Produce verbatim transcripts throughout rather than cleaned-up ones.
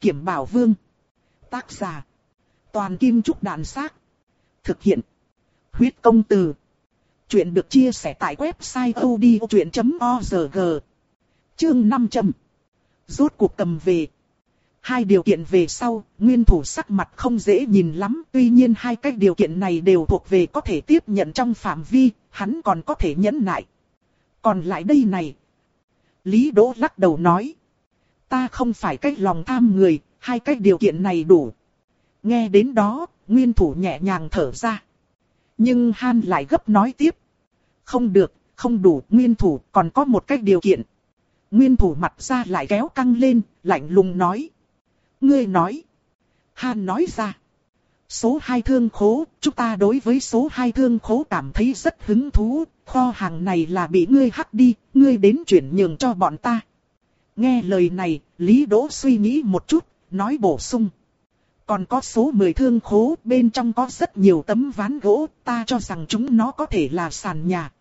Kiểm Bảo Vương. Tác giả. Toàn Kim Trúc Đàn Xác. Thực hiện. Huyết Công Từ. Chuyện được chia sẻ tại website odchuyện chấm org. Chương năm trăm. Rốt cuộc cầm về. Hai điều kiện về sau, nguyên thủ sắc mặt không dễ nhìn lắm. Tuy nhiên hai cái điều kiện này đều thuộc về có thể tiếp nhận trong phạm vi, hắn còn có thể nhẫn nại. Còn lại đây này. Lý Đỗ lắc đầu nói. Ta không phải cái lòng tham người, hai cái điều kiện này đủ. Nghe đến đó, nguyên thủ nhẹ nhàng thở ra. Nhưng Han lại gấp nói tiếp. Không được, không đủ, nguyên thủ còn có một cái điều kiện. Nguyên thủ mặt ra lại kéo căng lên, lạnh lùng nói. Ngươi nói. Han nói ra. Số hai thương khố, chúng ta đối với số hai thương khố cảm thấy rất hứng thú. Kho hàng này là bị ngươi hắc đi, ngươi đến chuyển nhường cho bọn ta. Nghe lời này, Lý Đỗ suy nghĩ một chút, nói bổ sung. Còn có số mười thương khố, bên trong có rất nhiều tấm ván gỗ, ta cho rằng chúng nó có thể là sàn nhà.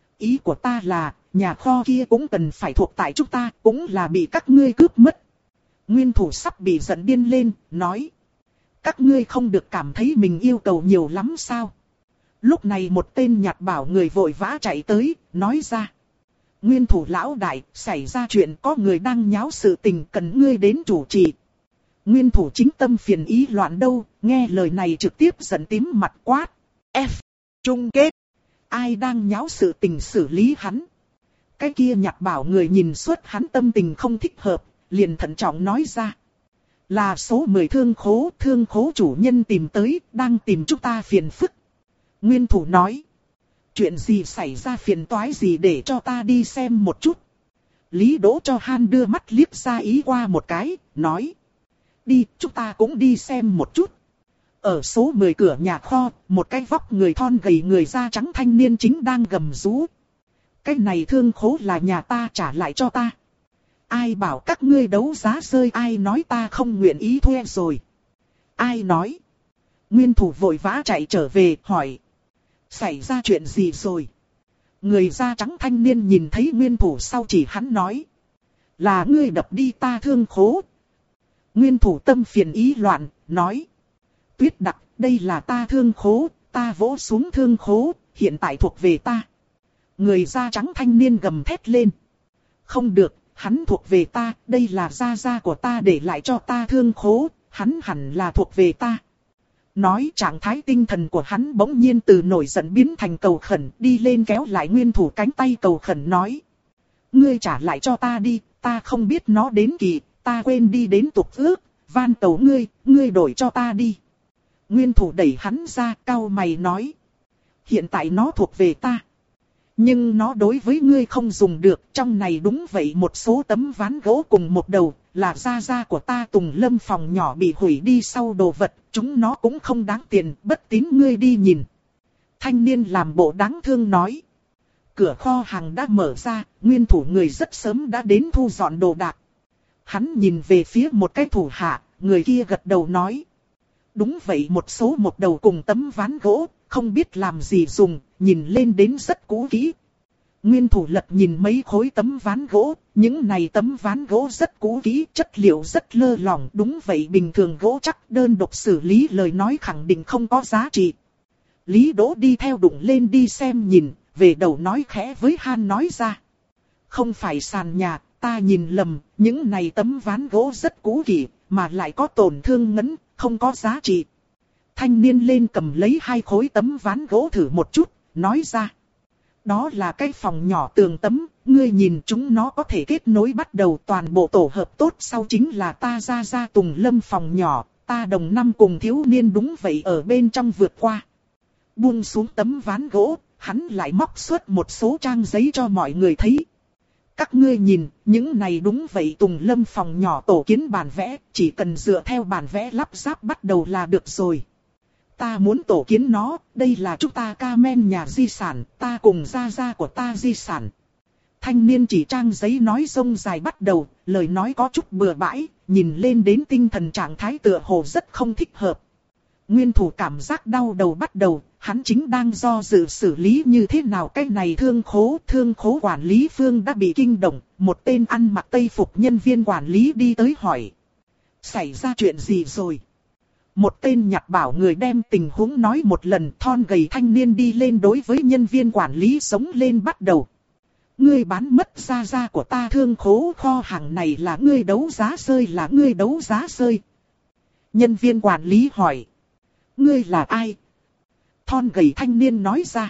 Ý của ta là, nhà kho kia cũng cần phải thuộc tại chúng ta, cũng là bị các ngươi cướp mất. Nguyên thủ sắp bị giận điên lên, nói. Các ngươi không được cảm thấy mình yêu cầu nhiều lắm sao? Lúc này một tên nhặt bảo người vội vã chạy tới, nói ra. Nguyên thủ lão đại, xảy ra chuyện có người đang nháo sự tình cần ngươi đến chủ trì. Nguyên thủ chính tâm phiền ý loạn đâu, nghe lời này trực tiếp giận tím mặt quát. F. Chung kết. Ai đang nháo sự tình xử lý hắn? Cái kia nhặt bảo người nhìn suốt hắn tâm tình không thích hợp, liền thận trọng nói ra. Là số mười thương khố, thương khố chủ nhân tìm tới, đang tìm chúng ta phiền phức. Nguyên thủ nói. Chuyện gì xảy ra phiền toái gì để cho ta đi xem một chút. Lý Đỗ cho Han đưa mắt liếc ra ý qua một cái, nói. Đi, chúng ta cũng đi xem một chút. Ở số mười cửa nhà kho, một cái vóc người thon gầy người da trắng thanh niên chính đang gầm rú. Cái này thương khố là nhà ta, trả lại cho ta. Ai bảo các ngươi đấu giá rơi, ai nói ta không nguyện ý thuê rồi. Ai nói. Nguyên thủ vội vã chạy trở về, hỏi. Xảy ra chuyện gì rồi? Người da trắng thanh niên nhìn thấy nguyên thủ sau chỉ hắn nói. Là ngươi đập đi ta thương khố. Nguyên thủ tâm phiền ý loạn, nói. Tuyết Đặc, đây là ta thương khố, ta vỗ xuống thương khố, hiện tại thuộc về ta. Người da trắng thanh niên gầm thét lên. Không được, hắn thuộc về ta, đây là gia gia của ta để lại cho ta thương khố, hắn hẳn là thuộc về ta. Nói trạng thái tinh thần của hắn bỗng nhiên từ nổi giận biến thành cầu khẩn, đi lên kéo lại nguyên thủ cánh tay cầu khẩn nói. Ngươi trả lại cho ta đi, ta không biết nó đến kỳ, ta quên đi đến tục ước, van cầu ngươi, ngươi đổi cho ta đi. Nguyên thủ đẩy hắn ra, cau mày nói. Hiện tại nó thuộc về ta. Nhưng nó đối với ngươi không dùng được, trong này đúng vậy một số tấm ván gỗ cùng một đầu, là gia gia của ta Tùng Lâm phòng nhỏ bị hủy đi sau đồ vật, chúng nó cũng không đáng tiền, bất tín ngươi đi nhìn. Thanh niên làm bộ đáng thương nói. Cửa kho hàng đã mở ra, nguyên thủ người rất sớm đã đến thu dọn đồ đạc. Hắn nhìn về phía một cái thủ hạ, người kia gật đầu nói. Đúng vậy, một số một đầu cùng tấm ván gỗ, không biết làm gì dùng, nhìn lên đến rất cũ kỹ. Nguyên thủ lật nhìn mấy khối tấm ván gỗ, những này tấm ván gỗ rất cũ kỹ, chất liệu rất lơ lỏng. Đúng vậy, bình thường gỗ chắc đơn độc xử lý lời nói khẳng định không có giá trị. Lý Đỗ đi theo đụng lên đi xem nhìn, về đầu nói khẽ với Han nói ra. Không phải sàn nhà, ta nhìn lầm, những này tấm ván gỗ rất cũ kỹ, mà lại có tổn thương ngấn, không có giá trị. Thanh niên lên cầm lấy hai khối tấm ván gỗ thử một chút, nói ra. Đó là cái phòng nhỏ tường tấm, ngươi nhìn chúng nó có thể kết nối bắt đầu toàn bộ tổ hợp tốt, sau chính là ta ra ra Tùng Lâm phòng nhỏ, ta đồng năm cùng thiếu niên đúng vậy ở bên trong vượt qua. Buông xuống tấm ván gỗ, hắn lại móc xuất một số trang giấy cho mọi người thấy. Các ngươi nhìn, những này đúng vậy Tùng Lâm phòng nhỏ tổ kiến bản vẽ, chỉ cần dựa theo bản vẽ lắp ráp bắt đầu là được rồi. Ta muốn tổ kiến nó, đây là chúng ta Kamen nhà di sản, ta cùng gia gia của ta di sản. Thanh niên chỉ trang giấy nói rông dài bắt đầu, lời nói có chút bừa bãi, nhìn lên đến tinh thần trạng thái tựa hồ rất không thích hợp. Nguyên thủ cảm giác đau đầu bắt đầu, hắn chính đang do dự xử lý như thế nào cái này thương khố. Thương khố quản lý phương đã bị kinh động, một tên ăn mặc tây phục nhân viên quản lý đi tới hỏi. Xảy ra chuyện gì rồi? Một tên nhặt bảo người đem tình huống nói một lần, thon gầy thanh niên đi lên đối với nhân viên quản lý sống lên bắt đầu. Ngươi bán mất gia gia của ta thương khố, kho hàng này là ngươi đấu giá rơi, là ngươi đấu giá rơi. Nhân viên quản lý hỏi. Ngươi là ai? Thon gầy thanh niên nói ra.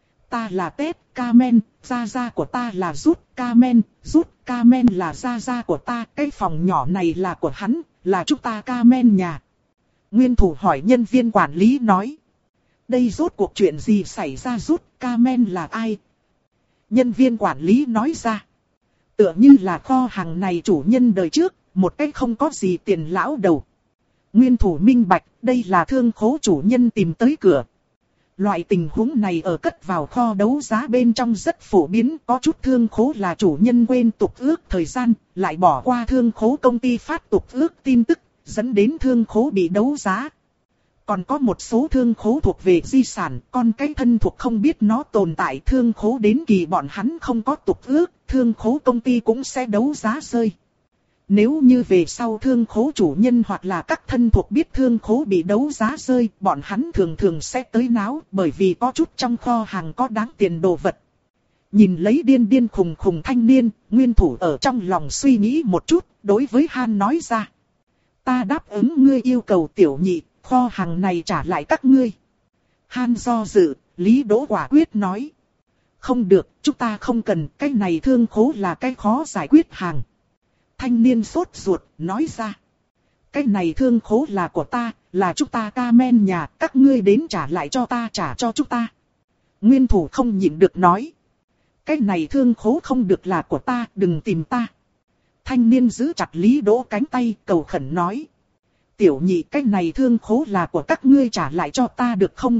Ta là Tết Carmen, gia gia của ta là Rút Carmen, Rút Carmen là gia gia của ta, cái phòng nhỏ này là của hắn, là chúng ta Carmen nhà. Nguyên thủ hỏi nhân viên quản lý nói. Đây rốt cuộc chuyện gì xảy ra, Rút Carmen là ai? Nhân viên quản lý nói ra. Tựa như là kho hàng này chủ nhân đời trước, một cách không có gì tiền lão đầu. Nguyên thủ minh bạch, đây là thương khố chủ nhân tìm tới cửa. Loại tình huống này ở cất vào kho đấu giá bên trong rất phổ biến, có chút thương khố là chủ nhân quên tục ước thời gian, lại bỏ qua thương khố công ty phát tục ước tin tức, dẫn đến thương khố bị đấu giá. Còn có một số thương khố thuộc về di sản, con cái thân thuộc không biết nó tồn tại, thương khố đến kỳ bọn hắn không có tục ước, thương khố công ty cũng sẽ đấu giá rơi. Nếu như về sau thương khố chủ nhân hoặc là các thân thuộc biết thương khố bị đấu giá rơi, bọn hắn thường thường sẽ tới náo, bởi vì có chút trong kho hàng có đáng tiền đồ vật. Nhìn lấy điên điên khùng khùng thanh niên, Nguyên thủ ở trong lòng suy nghĩ một chút, đối với Han nói ra. Ta đáp ứng ngươi yêu cầu tiểu nhị, kho hàng này trả lại các ngươi. Han do dự, Lý Đỗ quả quyết nói. Không được, chúng ta không cần, cái này thương khố là cái khó giải quyết hàng. Thanh niên sốt ruột, nói ra. Cái này thương khố là của ta, là chúng ta Carmen nhà, các ngươi đến trả lại cho ta, trả cho chúng ta. Nguyên thủ không nhịn được nói. Cái này thương khố không được là của ta, đừng tìm ta. Thanh niên giữ chặt Lý Đỗ cánh tay, cầu khẩn nói. Tiểu nhị, cái này thương khố là của các ngươi, trả lại cho ta được không?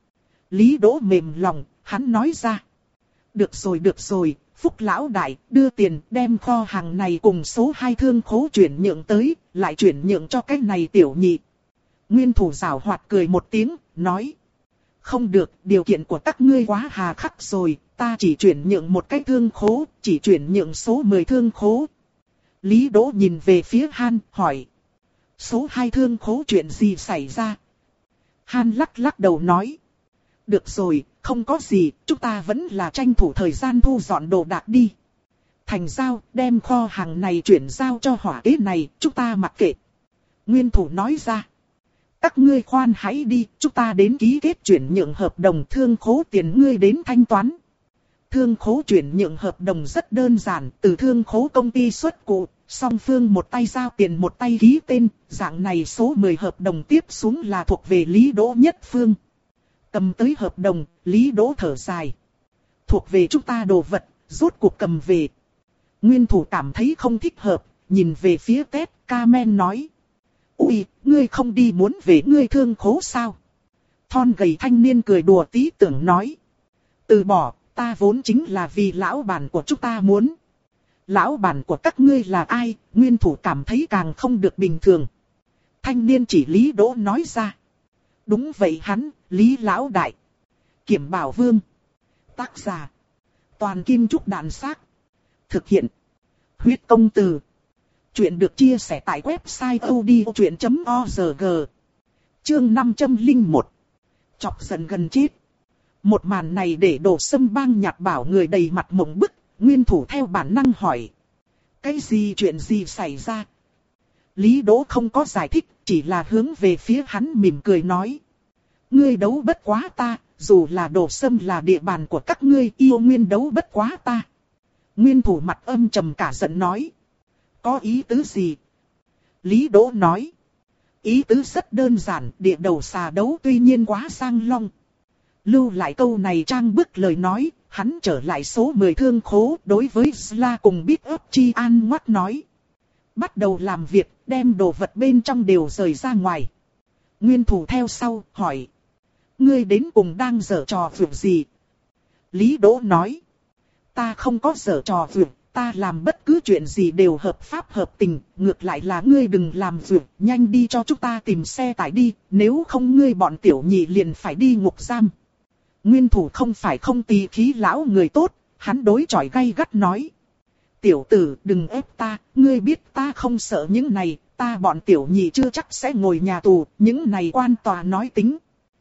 Lý Đỗ mềm lòng, hắn nói ra. Được rồi được rồi, Phúc lão đại, đưa tiền đem kho hàng này cùng số hai thương khố chuyển nhượng tới, lại chuyển nhượng cho cái này tiểu nhị. Nguyên thủ giảo hoạt cười một tiếng, nói. Không được, điều kiện của các ngươi quá hà khắc rồi, ta chỉ chuyển nhượng một cái thương khố, chỉ chuyển nhượng số mười thương khố. Lý Đỗ nhìn về phía Han, hỏi. Số hai thương khố chuyện gì xảy ra? Han lắc lắc đầu nói. Được rồi, không có gì, chúng ta vẫn là tranh thủ thời gian thu dọn đồ đạc đi. Thành giao, đem kho hàng này chuyển giao cho hỏa kế này, chúng ta mặc kệ. Nguyên thủ nói ra. Các ngươi khoan hãy đi, chúng ta đến ký kết chuyển nhượng hợp đồng, thương khố tiền ngươi đến thanh toán. Thương khố chuyển nhượng hợp đồng rất đơn giản, từ thương khố công ty xuất cụ, song phương một tay giao tiền một tay ký tên, dạng này số mười hợp đồng tiếp xuống là thuộc về Lý Đỗ nhất phương. Cầm tới hợp đồng, Lý Đỗ thở dài. Thuộc về chúng ta đồ vật, rốt cuộc cầm về. Nguyên thủ cảm thấy không thích hợp, nhìn về phía Tết Carmen nói. Ui, ngươi không đi muốn về ngươi thương khố sao? Thon gầy thanh niên cười đùa tí tưởng nói. Từ bỏ, ta vốn chính là vì lão bản của chúng ta muốn. Lão bản của các ngươi là ai? Nguyên thủ cảm thấy càng không được bình thường. Thanh niên chỉ Lý Đỗ nói ra. Đúng vậy hắn, Lý Lão Đại. Kiểm Bảo Vương. Tác giả. Toàn Kim Trúc Đạn Xác. Thực hiện. Huyết Công Từ. Chuyện được chia sẻ tại website odchuyện chấm org. Chương năm trăm lẻ một. Chọc giận gần chết. Một màn này để Đồ Sâm Bang nhặt bảo người đầy mặt mộng bức. Nguyên thủ theo bản năng hỏi. Cái gì chuyện gì xảy ra? Lý Đỗ không có giải thích, chỉ là hướng về phía hắn mỉm cười nói. Ngươi đấu bất quá ta, dù là Đồ Sâm là địa bàn của các ngươi, yêu nguyên đấu bất quá ta. Nguyên thủ mặt âm trầm cả giận nói. Có ý tứ gì? Lý Đỗ nói. Ý tứ rất đơn giản, địa đầu xà đấu tuy nhiên quá sang long. Lưu lại câu này trang bức lời nói, hắn trở lại số mười thương khố đối với Sla cùng Big Up Chi An ngoắt nói. Bắt đầu làm việc, đem đồ vật bên trong đều rời ra ngoài. Nguyên thủ theo sau, hỏi. Ngươi đến cùng đang giở trò việc gì? Lý Đỗ nói. Ta không có giở trò việc, ta làm bất cứ chuyện gì đều hợp pháp hợp tình. Ngược lại là ngươi đừng làm việc, nhanh đi cho chúng ta tìm xe tải đi. Nếu không ngươi bọn tiểu nhị liền phải đi ngục giam. Nguyên thủ không phải không tì khí lão người tốt, hắn đối chọi gay gắt nói. Tiểu tử đừng ép ta, ngươi biết ta không sợ những này, ta bọn tiểu nhị chưa chắc sẽ ngồi nhà tù, những này quan tòa nói tính.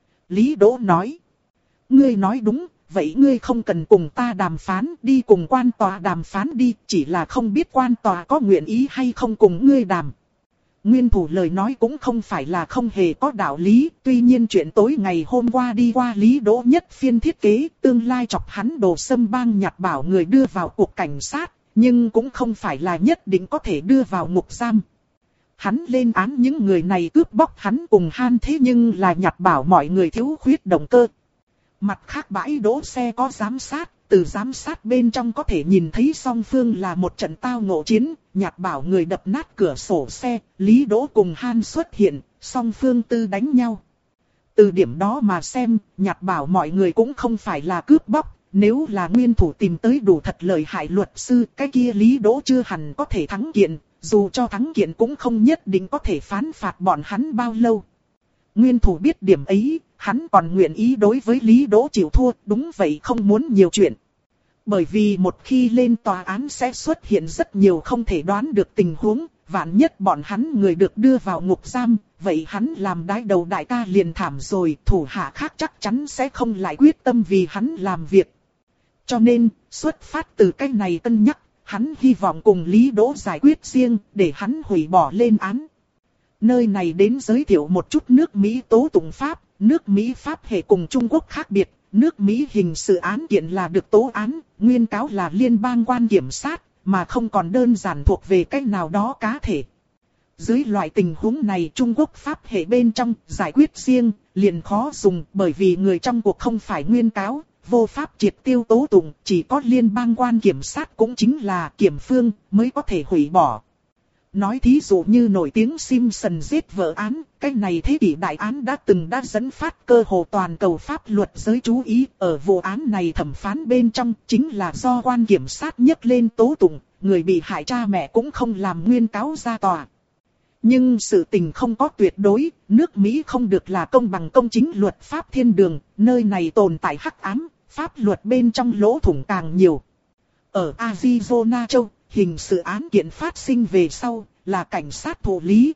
Lý Đỗ nói. Ngươi nói đúng, vậy ngươi không cần cùng ta đàm phán, đi cùng quan tòa đàm phán đi, chỉ là không biết quan tòa có nguyện ý hay không cùng ngươi đàm. Nguyên thủ lời nói cũng không phải là không hề có đạo lý, tuy nhiên chuyện tối ngày hôm qua đi qua Lý Đỗ nhất phiên thiết kế, tương lai chọc hắn Đồ Sâm Bang nhặt bảo người đưa vào cuộc cảnh sát, nhưng cũng không phải là nhất định có thể đưa vào ngục giam. Hắn lên án những người này cướp bóc hắn cùng Han thế nhưng là nhặt bảo mọi người thiếu khuyết động cơ. Mặt khác bãi đỗ xe có giám sát, từ giám sát bên trong có thể nhìn thấy song phương là một trận tao ngộ chiến, nhặt bảo người đập nát cửa sổ xe, Lý Đỗ cùng Han xuất hiện, song phương tư đánh nhau. Từ điểm đó mà xem, nhặt bảo mọi người cũng không phải là cướp bóc, nếu là nguyên thủ tìm tới đủ thật lợi hại luật sư, cái kia Lý Đỗ chưa hẳn có thể thắng kiện, dù cho thắng kiện cũng không nhất định có thể phán phạt bọn hắn bao lâu. Nguyên thủ biết điểm ấy, hắn còn nguyện ý đối với Lý Đỗ chịu thua, đúng vậy không muốn nhiều chuyện. Bởi vì một khi lên tòa án sẽ xuất hiện rất nhiều không thể đoán được tình huống, vạn nhất bọn hắn người được đưa vào ngục giam, vậy hắn làm đái đầu đại ca liền thảm rồi, thủ hạ khác chắc chắn sẽ không lại quyết tâm vì hắn làm việc. Cho nên, xuất phát từ cái này cân nhắc, hắn hy vọng cùng Lý Đỗ giải quyết riêng, để hắn hủy bỏ lên án. Nơi này đến giới thiệu một chút nước Mỹ tố tụng pháp, nước Mỹ pháp hệ cùng Trung Quốc khác biệt, nước Mỹ hình sự án kiện là được tố án, nguyên cáo là liên bang quan kiểm sát, mà không còn đơn giản thuộc về cách nào đó cá thể. Dưới loại tình huống này Trung Quốc pháp hệ bên trong giải quyết riêng, liền khó dùng bởi vì người trong cuộc không phải nguyên cáo, vô pháp triệt tiêu tố tụng, chỉ có liên bang quan kiểm sát cũng chính là kiểm phương mới có thể hủy bỏ. Nói thí dụ như nổi tiếng Simpson giết vợ án, cái này thế kỷ đại án đã từng đã dẫn phát cơ hồ toàn cầu pháp luật giới chú ý, ở vụ án này thẩm phán bên trong chính là do quan kiểm sát nhấc lên tố tụng, người bị hại cha mẹ cũng không làm nguyên cáo ra tòa. Nhưng sự tình không có tuyệt đối, nước Mỹ không được là công bằng công chính luật pháp thiên đường, nơi này tồn tại hắc ám, pháp luật bên trong lỗ thủng càng nhiều. Ở Arizona châu, hình sự án kiện phát sinh về sau, là cảnh sát thụ lý.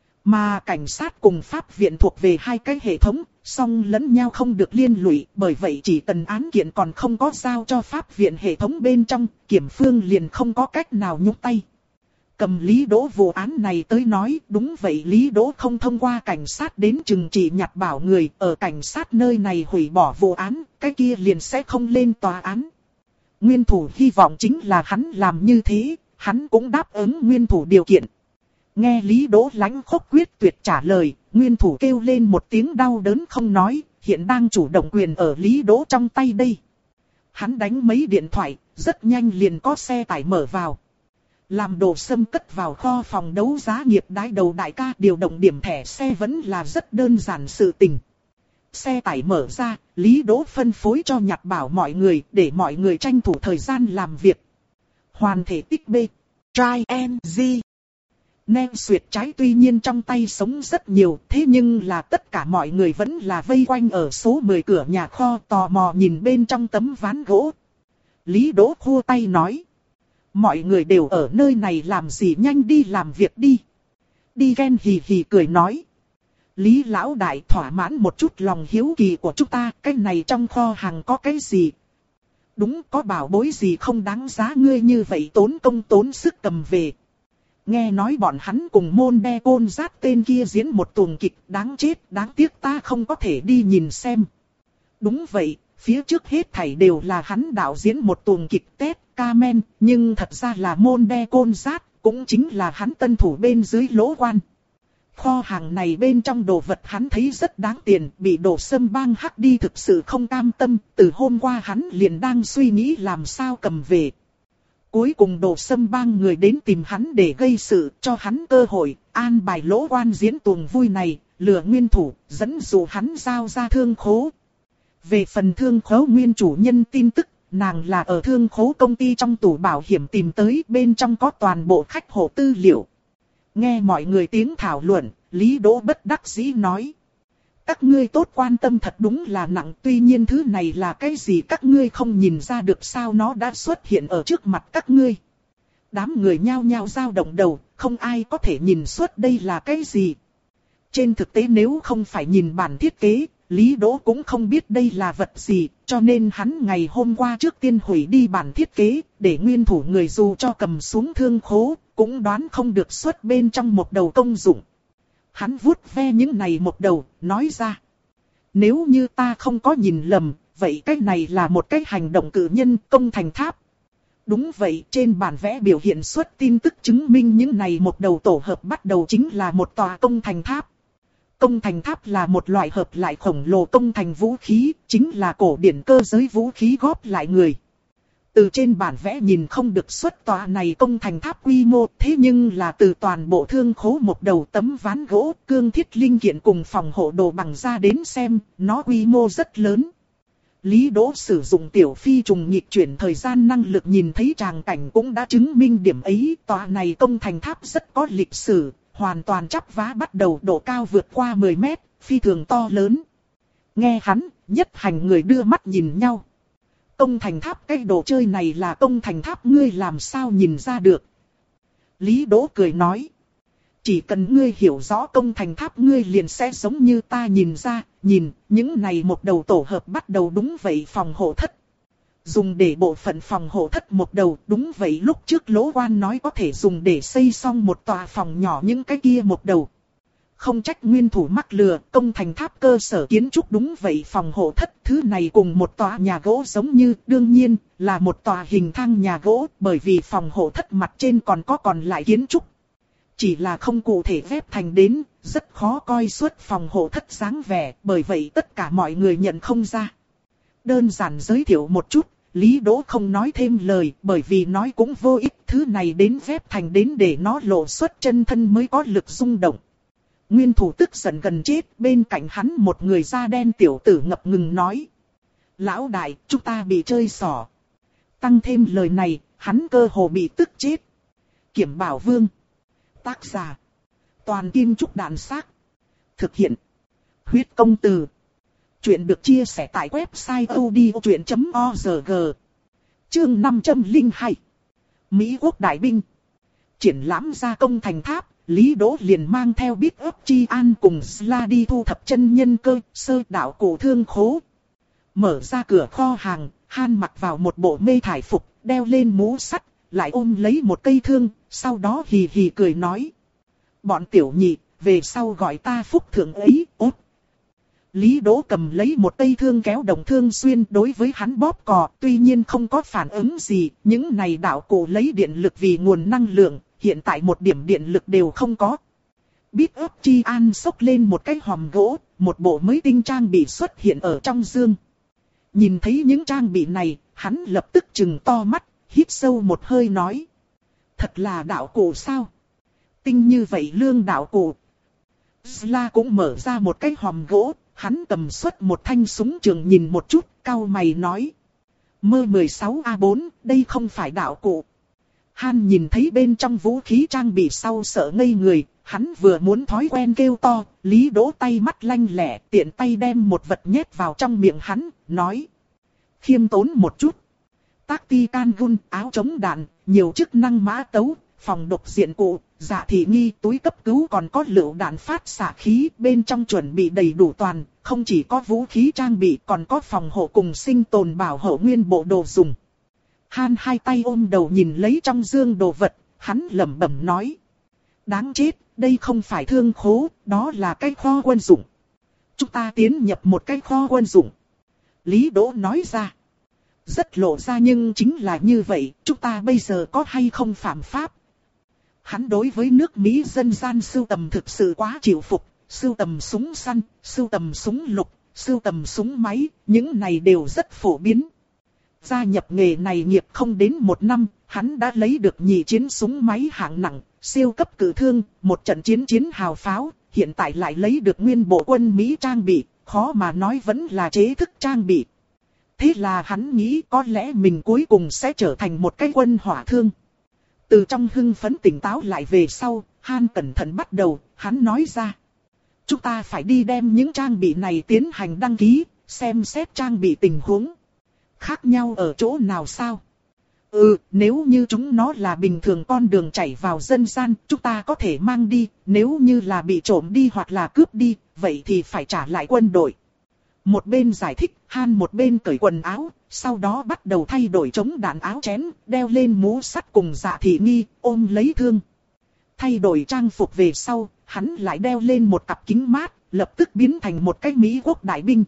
Mà cảnh sát cùng pháp viện thuộc về hai cái hệ thống, song lẫn nhau không được liên lụy, bởi vậy chỉ cần án kiện còn không có giao cho pháp viện hệ thống bên trong, kiểm phương liền không có cách nào nhúc tay. Cầm Lý Đỗ vụ án này tới nói, đúng vậy Lý Đỗ không thông qua cảnh sát đến trừng trị nhặt bảo người, ở cảnh sát nơi này hủy bỏ vụ án, cái kia liền sẽ không lên tòa án. Nguyên thủ hy vọng chính là hắn làm như thế, hắn cũng đáp ứng nguyên thủ điều kiện. Nghe Lý Đỗ lãnh khốc quyết tuyệt trả lời, nguyên thủ kêu lên một tiếng đau đớn không nói, hiện đang chủ động quyền ở Lý Đỗ trong tay đây. Hắn đánh mấy điện thoại, rất nhanh liền có xe tải mở vào. Làm Đồ Sâm cất vào kho phòng đấu giá nghiệp đái đầu đại ca điều động điểm thẻ xe vẫn là rất đơn giản sự tình. Xe tải mở ra, Lý Đỗ phân phối cho nhặt bảo mọi người để mọi người tranh thủ thời gian làm việc. Hoàn thể tích B. Try and Z. Nem xuyệt trái tuy nhiên trong tay sống rất nhiều, thế nhưng là tất cả mọi người vẫn là vây quanh ở số mười cửa nhà kho tò mò nhìn bên trong tấm ván gỗ. Lý Đỗ khua tay nói. Mọi người đều ở nơi này làm gì nhanh đi làm việc đi. Đi ghen hì hì cười nói. Lý lão đại thỏa mãn một chút lòng hiếu kỳ của chúng ta, cái này trong kho hàng có cái gì? Đúng, có bảo bối gì không đáng giá ngươi như vậy tốn công tốn sức cầm về. Nghe nói bọn hắn cùng môn đe côn rát tên kia diễn một tuồng kịch đáng chết, đáng tiếc ta không có thể đi nhìn xem. Đúng vậy, phía trước hết thảy đều là hắn đạo diễn một tuồng kịch Tết, Camen, nhưng thật ra là môn đe côn rát, cũng chính là hắn tân thủ bên dưới lỗ quan. Kho hàng này bên trong đồ vật hắn thấy rất đáng tiền, bị Đồ Sâm Bang hắc đi thực sự không cam tâm, từ hôm qua hắn liền đang suy nghĩ làm sao cầm về. Cuối cùng Đồ Sâm Bang người đến tìm hắn để gây sự, cho hắn cơ hội, an bài lỗ quan diễn tuồng vui này, lừa nguyên thủ, dẫn dụ hắn giao ra thương khố. Về phần thương khố nguyên chủ nhân tin tức, nàng là ở thương khố công ty trong tủ bảo hiểm tìm tới, bên trong có toàn bộ khách hộ tư liệu. Nghe mọi người tiếng thảo luận, Lý Đỗ bất đắc dĩ nói. Các ngươi tốt quan tâm thật đúng là nặng, tuy nhiên thứ này là cái gì các ngươi không nhìn ra được sao nó đã xuất hiện ở trước mặt các ngươi. Đám người nhao nhao dao động đầu, không ai có thể nhìn suốt đây là cái gì. Trên thực tế nếu không phải nhìn bản thiết kế, Lý Đỗ cũng không biết đây là vật gì, cho nên hắn ngày hôm qua trước tiên hủy đi bản thiết kế, để nguyên thủ người dù cho cầm xuống thương khố, cũng đoán không được xuất bên trong một đầu công dụng. Hắn vuốt ve những này một đầu, nói ra. Nếu như ta không có nhìn lầm, vậy cái này là một cái hành động cử nhân công thành tháp. Đúng vậy, trên bản vẽ biểu hiện xuất tin tức chứng minh những này một đầu tổ hợp bắt đầu chính là một tòa công thành tháp. Công thành tháp là một loại hợp lại khổng lồ công thành vũ khí, chính là cổ điển cơ giới vũ khí góp lại người. Từ trên bản vẽ nhìn không được xuất tòa này công thành tháp quy mô, thế nhưng là từ toàn bộ thương khố một đầu tấm ván gỗ, cương thiết linh kiện cùng phòng hộ đồ bằng ra đến xem, nó quy mô rất lớn. Lý Đỗ sử dụng tiểu phi trùng nhịp chuyển thời gian năng lực nhìn thấy tràng cảnh cũng đã chứng minh điểm ấy, tòa này công thành tháp rất có lịch sử. Hoàn toàn chắp vá bắt đầu độ cao vượt qua mười mét, phi thường to lớn. Nghe hắn, nhất hành người đưa mắt nhìn nhau. Công thành tháp cái đồ chơi này là công thành tháp ngươi làm sao nhìn ra được. Lý Đỗ cười nói. Chỉ cần ngươi hiểu rõ công thành tháp ngươi liền sẽ giống như ta nhìn ra, nhìn, những này một đầu tổ hợp bắt đầu đúng vậy phòng hộ thất. Dùng để bộ phận phòng hộ thất một đầu, đúng vậy lúc trước Lỗ Quan nói có thể dùng để xây xong một tòa phòng nhỏ những cái kia một đầu. Không trách nguyên thủ mắc lừa, công thành tháp cơ sở kiến trúc đúng vậy phòng hộ thất, thứ này cùng một tòa nhà gỗ giống như, đương nhiên, là một tòa hình thang nhà gỗ, bởi vì phòng hộ thất mặt trên còn có còn lại kiến trúc. Chỉ là không cụ thể ghép thành đến, rất khó coi suốt phòng hộ thất dáng vẻ, bởi vậy tất cả mọi người nhận không ra. Đơn giản giới thiệu một chút, Lý Đỗ không nói thêm lời, bởi vì nói cũng vô ích, thứ này đến ghép thành đến để nó lộ xuất chân thân mới có lực rung động. Nguyên thủ tức giận gần chết, bên cạnh hắn một người da đen tiểu tử ngập ngừng nói. Lão đại, chúng ta bị chơi xỏ. Tăng thêm lời này, hắn cơ hồ bị tức chết. Kiểm Bảo Vương. Tác giả. Toàn Kim Trúc Đạn Xác. Thực hiện. Huyết Công Từ. Chuyện được chia sẻ tại website odchuyện chấm org. Chương năm trăm lẻ hai. Mỹ Quốc Đại Binh. Triển lãm ra công thành tháp, Lý Đỗ liền mang theo Bit Up Chi An cùng Sla đi thu thập chân nhân cơ, sơ đạo cổ thương khố. Mở ra cửa kho hàng, Han mặc vào một bộ mê thải phục, đeo lên mũ sắt, lại ôm lấy một cây thương, sau đó hì hì cười nói. Bọn tiểu nhị, về sau gọi ta phúc thượng ấy, ốt. Lý Đỗ cầm lấy một cây thương kéo đồng thương xuyên đối với hắn bóp cò, tuy nhiên không có phản ứng gì, những này đạo cổ lấy điện lực vì nguồn năng lượng, hiện tại một điểm điện lực đều không có. Bit Up Chi An xốc lên một cái hòm gỗ, một bộ mới tinh trang bị xuất hiện ở trong dương. Nhìn thấy những trang bị này, hắn lập tức trừng to mắt, hít sâu một hơi nói. Thật là đạo cổ sao? Tinh như vậy lương đạo cổ. Sla cũng mở ra một cái hòm gỗ, hắn cầm xuất một thanh súng trường nhìn một chút, cau mày nói. Mơ mười sáu A bốn, đây không phải đạo cụ. Han nhìn thấy bên trong vũ khí trang bị sau sợ ngây người, hắn vừa muốn thói quen kêu to, Lý Đỗ tay mắt lanh lẹ, tiện tay đem một vật nhét vào trong miệng hắn, nói. Khiêm tốn một chút. Tactical gun, áo chống đạn, nhiều chức năng mã tấu, phòng độc diện cụ, dạ thị nghi, túi cấp cứu còn có lựu đạn phát xạ khí, bên trong chuẩn bị đầy đủ toàn, không chỉ có vũ khí trang bị còn có phòng hộ cùng sinh tồn bảo hộ nguyên bộ đồ dùng. Han hai tay ôm đầu nhìn lấy trong dương đồ vật, hắn lẩm bẩm nói. Đáng chết, đây không phải thương khố, đó là cái kho quân dụng. Chúng ta tiến nhập một cái kho quân dụng. Lý Đỗ nói ra. Rất lộ ra nhưng chính là như vậy, chúng ta bây giờ có hay không phạm pháp. Hắn đối với nước Mỹ dân gian sưu tầm thực sự quá chịu phục, sưu tầm súng săn, sưu tầm súng lục, sưu tầm súng máy, những này đều rất phổ biến. Gia nhập nghề này nghiệp không đến một năm, hắn đã lấy được nhị chiến súng máy hạng nặng, siêu cấp cử thương, một trận chiến chiến hào pháo, hiện tại lại lấy được nguyên bộ quân Mỹ trang bị, khó mà nói vẫn là chế thức trang bị. Thế là hắn nghĩ có lẽ mình cuối cùng sẽ trở thành một cái quân hỏa thương. Từ trong hưng phấn tỉnh táo lại về sau, Han cẩn thận bắt đầu, hắn nói ra. Chúng ta phải đi đem những trang bị này tiến hành đăng ký, xem xét trang bị tình huống. Khác nhau ở chỗ nào sao? Ừ, nếu như chúng nó là bình thường con đường chảy vào dân gian, chúng ta có thể mang đi, nếu như là bị trộm đi hoặc là cướp đi, vậy thì phải trả lại quân đội. Một bên giải thích, Han một bên cởi quần áo, sau đó bắt đầu thay đổi chống đạn áo chén, đeo lên mũ sắt cùng Dạ Thị Nghi, ôm lấy thương. Thay đổi trang phục về sau, hắn lại đeo lên một cặp kính mát, lập tức biến thành một cái Mỹ quốc đại binh.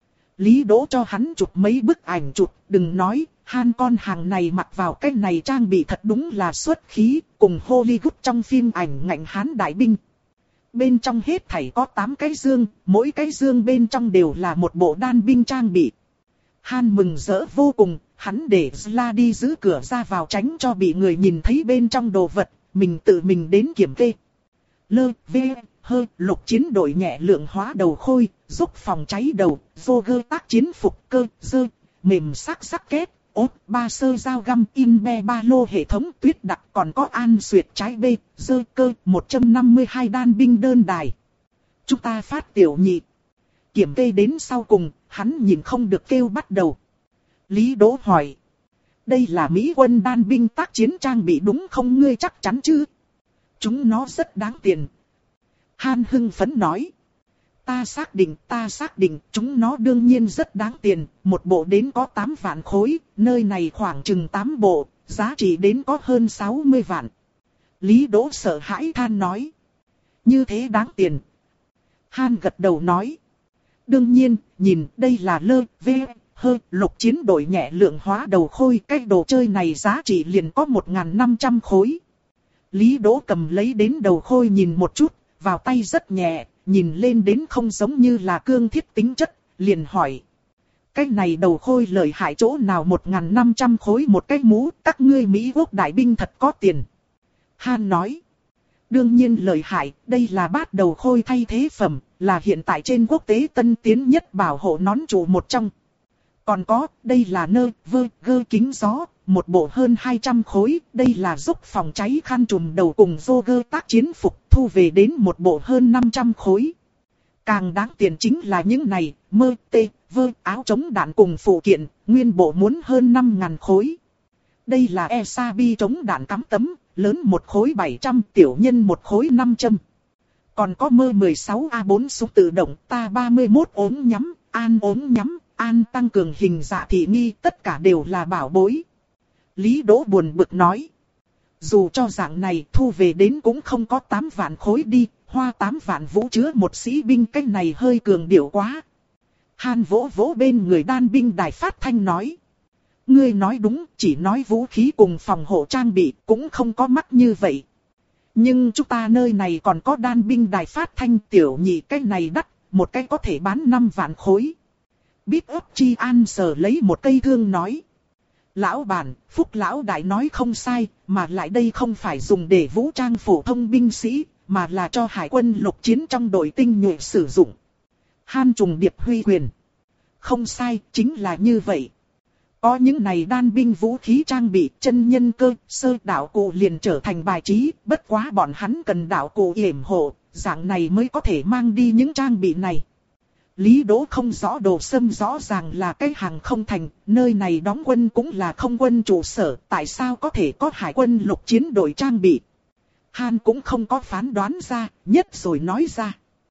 Lý Đỗ cho hắn chụp mấy bức ảnh chụp, đừng nói, Han con hàng này mặc vào cái này trang bị thật đúng là xuất khí, cùng Hollywood trong phim ảnh ngạnh hán đại binh. Bên trong hết thảy có tám cái dương, mỗi cái dương bên trong đều là một bộ đan binh trang bị. Han mừng rỡ vô cùng, hắn để Zla đi giữ cửa ra vào tránh cho bị người nhìn thấy bên trong đồ vật, mình tự mình đến kiểm kê. Lơ, vê, hơ, lục chiến đội nhẹ lượng hóa đầu khôi, giúp phòng cháy đầu, vô gơ tác chiến phục cơ, dơ, mềm sắc sắc kết, ốt, ba sơ dao găm, in be ba lô hệ thống tuyết đặc, còn có an xuyệt trái bê, dơ cơ, một trăm năm mươi hai đan binh đơn đài. Chúng ta phát tiểu nhị. Kiểm kê đến sau cùng, hắn nhìn không được kêu bắt đầu. Lý Đỗ hỏi. Đây là Mỹ quân đan binh tác chiến trang bị đúng không, ngươi chắc chắn chứ? Chúng nó rất đáng tiền. Han hưng phấn nói. Ta xác định, ta xác định, chúng nó đương nhiên rất đáng tiền, một bộ đến có tám vạn khối, nơi này khoảng chừng tám bộ, giá trị đến có hơn sáu mươi vạn. Lý Đỗ sợ hãi than nói. Như thế đáng tiền. Han gật đầu nói. Đương nhiên, nhìn đây là lơ, vê, hơ, lục chiến đội nhẹ lượng hóa đầu khôi, cái đồ chơi này giá trị liền có một nghìn năm trăm khối. Lý Đỗ cầm lấy đến đầu khôi nhìn một chút, vào tay rất nhẹ, nhìn lên đến không giống như là cương thiết tính chất, liền hỏi. Cái này đầu khôi lợi hại chỗ nào, một nghìn năm trăm khối một cái mũ, các ngươi Mỹ quốc đại binh thật có tiền. Han nói. Đương nhiên lợi hại, đây là bát đầu khôi thay thế phẩm, là hiện tại trên quốc tế tân tiến nhất bảo hộ nón trụ một trong. Còn có, đây là nơ, vơ, gơ kính gió, một bộ hơn hai trăm khối, đây là giúp phòng cháy khăn trùm đầu cùng vô gơ tác chiến phục, thu về đến một bộ hơn năm trăm khối. Càng đáng tiền chính là những này, mơ, tê, vơ, áo chống đạn cùng phụ kiện, nguyên bộ muốn hơn năm nghìn khối. Đây là e ét a bê chống đạn cắm tấm, lớn một khối bảy trăm, tiểu nhân một khối năm trăm. Còn có mơ mười sáu A bốn súng tự động, ta ba mươi mốt ốm nhắm, an ốm nhắm, an tăng cường hình Dạ Thị Nghi, tất cả đều là bảo bối. Lý Đỗ buồn bực nói. Dù cho dạng này thu về đến cũng không có tám vạn khối đi, hoa tám vạn vũ chứa một sĩ binh, cái này hơi cường điệu quá. Han vỗ vỗ bên người đan binh đài phát thanh nói. Ngươi nói đúng, chỉ nói vũ khí cùng phòng hộ trang bị cũng không có mắc như vậy. Nhưng chúng ta nơi này còn có đan binh đài phát thanh tiểu nhị, cái này đắt, một cái có thể bán năm vạn khối. Biết ấp chi an sờ lấy một cây thương nói. Lão bản, Phúc lão đại nói không sai, mà lại đây không phải dùng để vũ trang phổ thông binh sĩ, mà là cho hải quân lục chiến trong đội tinh nhuệ sử dụng. Han trùng điệp huy quyền. Không sai, chính là như vậy. Có những này đan binh vũ khí trang bị, chân nhân cơ, sơ đạo cụ liền trở thành bài trí, bất quá bọn hắn cần đạo cụ yểm hộ, dạng này mới có thể mang đi những trang bị này. Lý Đỗ không rõ đồ sâm rõ ràng là cái hàng không thành, nơi này đóng quân cũng là không quân trụ sở, tại sao có thể có hải quân lục chiến đội trang bị. Han cũng không có phán đoán ra, nhất rồi nói ra.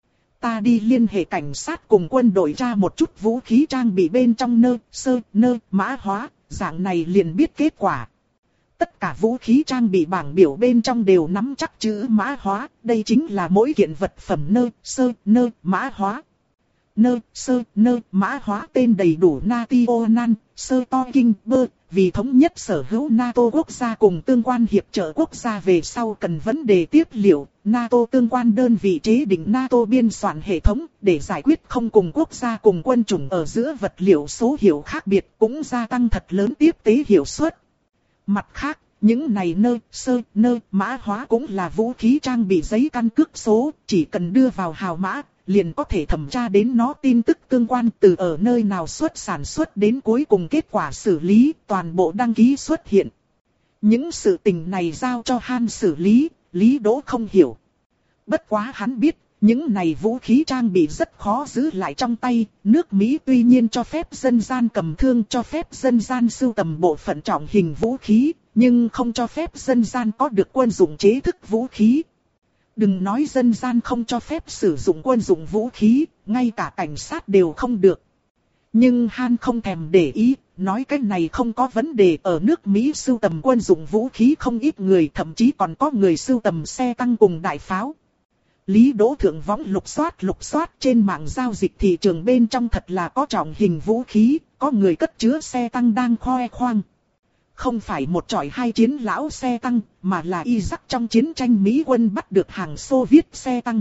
Ta đi liên hệ cảnh sát cùng quân đội ra một chút vũ khí trang bị bên trong nơ, sơ, nơ, mã hóa, dạng này liền biết kết quả. Tất cả vũ khí trang bị bảng biểu bên trong đều nắm chắc chữ mã hóa, đây chính là mỗi kiện vật phẩm nơ, sơ, nơ, mã hóa. Nơ, sơ, nơ, mã hóa tên đầy đủ Nationan, sơ to kinh bơ, vì thống nhất sở hữu NATO quốc gia cùng tương quan hiệp trợ quốc gia về sau cần vấn đề tiếp liệu, NATO tương quan đơn vị chế định NATO biên soạn hệ thống để giải quyết không cùng quốc gia cùng quân chủng ở giữa vật liệu số hiệu khác biệt cũng gia tăng thật lớn tiếp tế hiệu suất. Mặt khác, những này nơ, sơ, nơ, mã hóa cũng là vũ khí trang bị giấy căn cước số, chỉ cần đưa vào hào mã, liền có thể thẩm tra đến nó tin tức tương quan từ ở nơi nào xuất sản xuất đến cuối cùng kết quả xử lý, toàn bộ đăng ký xuất hiện. Những sự tình này giao cho Han xử lý, Lý Đỗ không hiểu. Bất quá hắn biết, Những này vũ khí trang bị rất khó giữ lại trong tay, nước Mỹ tuy nhiên cho phép dân gian cầm thương, cho phép dân gian sưu tầm bộ phận trọng hình vũ khí, nhưng không cho phép dân gian có được quân dụng chế thức vũ khí. Đừng nói dân gian không cho phép sử dụng quân dụng vũ khí, ngay cả cảnh sát đều không được. Nhưng Han không thèm để ý, nói cái này không có vấn đề. Ở nước Mỹ sưu tầm quân dụng vũ khí không ít người, thậm chí còn có người sưu tầm xe tăng cùng đại pháo. Lý Đỗ thượng võng lục soát lục soát trên mạng giao dịch thị trường bên trong thật là có trọng hình vũ khí, có người cất chứa xe tăng đang khoe khoang. Không phải một chọi hai chiến lão xe tăng, mà là Iraq trong chiến tranh Mỹ quân bắt được hàng Xô Viết xe tăng.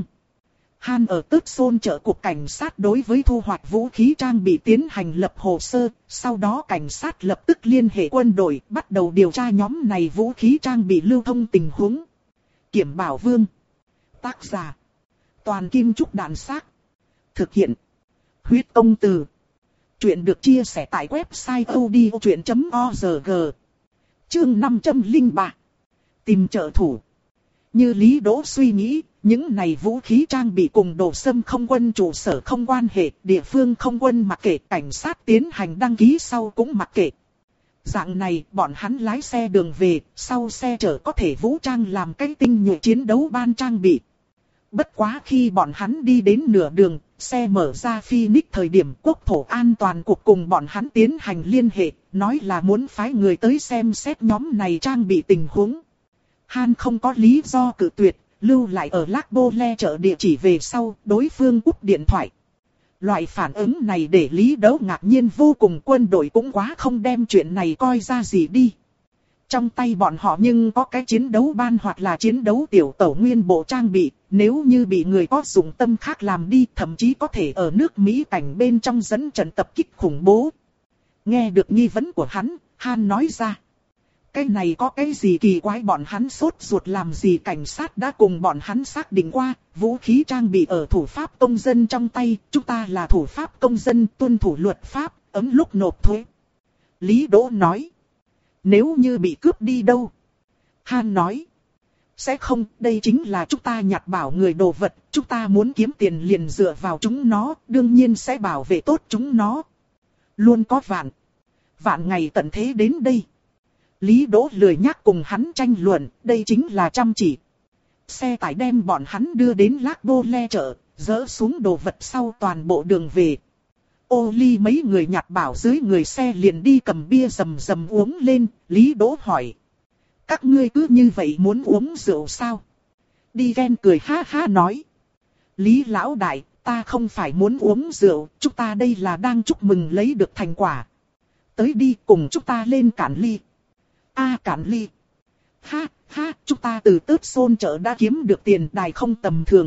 Han ở Tucson chợ cục cảnh sát đối với thu hoạch vũ khí trang bị tiến hành lập hồ sơ, sau đó cảnh sát lập tức liên hệ quân đội, bắt đầu điều tra nhóm này vũ khí trang bị lưu thông tình huống. Kiểm Bảo Vương. Tác giả. Toàn Kim Trúc Đạn Xác. Thực hiện. Huyết Công Từ. Chuyện được chia sẻ tại website odchuyện chấm org. Chương năm trăm lẻ ba. Tìm trợ thủ. Như Lý Đỗ suy nghĩ, những này vũ khí trang bị cùng đồ xâm không quân trụ sở không quan hệ, địa phương không quân mặc kệ, cảnh sát tiến hành đăng ký sau cũng mặc kệ. Dạng này, bọn hắn lái xe đường về, sau xe chở có thể vũ trang làm cái tinh nhuệ chiến đấu ban trang bị. Bất quá khi bọn hắn đi đến nửa đường, xe mở ra Phoenix thời điểm Quốc thổ an toàn cục cùng bọn hắn tiến hành liên hệ, nói là muốn phái người tới xem xét nhóm này trang bị tình huống. Han không có lý do cự tuyệt, lưu lại ở Lac-Bole chợ địa chỉ về sau, đối phương cúp điện thoại. Loại phản ứng này để Lý Đỗ ngạc nhiên vô cùng, quân đội cũng quá không đem chuyện này coi ra gì đi. Trong tay bọn họ nhưng có cái chiến đấu ban hoặc là chiến đấu tiểu tẩu nguyên bộ trang bị, nếu như bị người có dụng tâm khác làm đi, thậm chí có thể ở nước Mỹ cảnh bên trong dẫn trận tập kích khủng bố. Nghe được nghi vấn của hắn, Han nói ra. Cái này có cái gì kỳ quái, bọn hắn sốt ruột làm gì? Cảnh sát đã cùng bọn hắn xác định qua, vũ khí trang bị ở thủ pháp công dân trong tay, chúng ta là thủ pháp công dân tuân thủ luật pháp, ấm lúc nộp thuế. Lý Đỗ nói. Nếu như bị cướp đi đâu? Han nói. Sẽ không, đây chính là chúng ta nhặt bảo người đồ vật, chúng ta muốn kiếm tiền liền dựa vào chúng nó, đương nhiên sẽ bảo vệ tốt chúng nó. Luôn có vạn. Vạn ngày tận thế đến đây. Lý Đỗ lười nhắc cùng hắn tranh luận, đây chính là chăm chỉ. Xe tải đem bọn hắn đưa đến Lac-Bole chợ, dỡ xuống đồ vật sau toàn bộ đường về. Ô ly mấy người nhặt bảo dưới người xe liền đi cầm bia rầm rầm uống lên, Lý Đỗ hỏi. Các ngươi cứ như vậy muốn uống rượu sao? Đi ghen cười ha ha nói. Lý lão đại, ta không phải muốn uống rượu, chúng ta đây là đang chúc mừng lấy được thành quả. Tới đi cùng chúng ta lên cạn ly. A à, cạn ly. Ha ha, chúng ta từ Tucson chợ đã kiếm được tiền đài không tầm thường.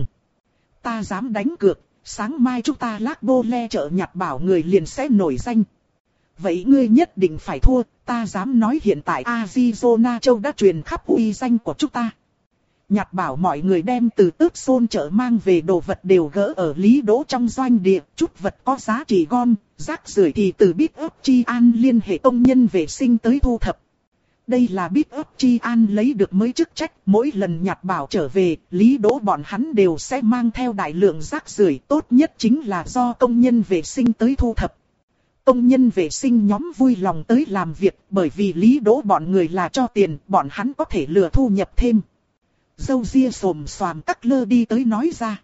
Ta dám đánh cược, sáng mai chúng ta Lac-Bole chợ nhặt bảo người liền sẽ nổi danh. Vậy ngươi nhất định phải thua, ta dám nói hiện tại Arizona châu đã truyền khắp uy danh của chúng ta. Nhặt bảo mọi người đem từ Tucson chợ mang về đồ vật đều gỡ ở Lý Đỗ trong doanh địa, chút vật có giá trị gom, rác rưởi thì từ Big Up Chi An liên hệ công nhân vệ sinh tới thu thập. Đây là Big Up Chi An lấy được mới chức trách, mỗi lần nhặt bảo trở về, Lý Đỗ bọn hắn đều sẽ mang theo đại lượng rác rưởi, tốt nhất chính là do công nhân vệ sinh tới thu thập. Công nhân vệ sinh nhóm vui lòng tới làm việc, bởi vì Lý Đỗ bọn người là cho tiền, bọn hắn có thể lừa thu nhập thêm. Dâu ria xồm xoàm cắt lơ đi tới nói ra.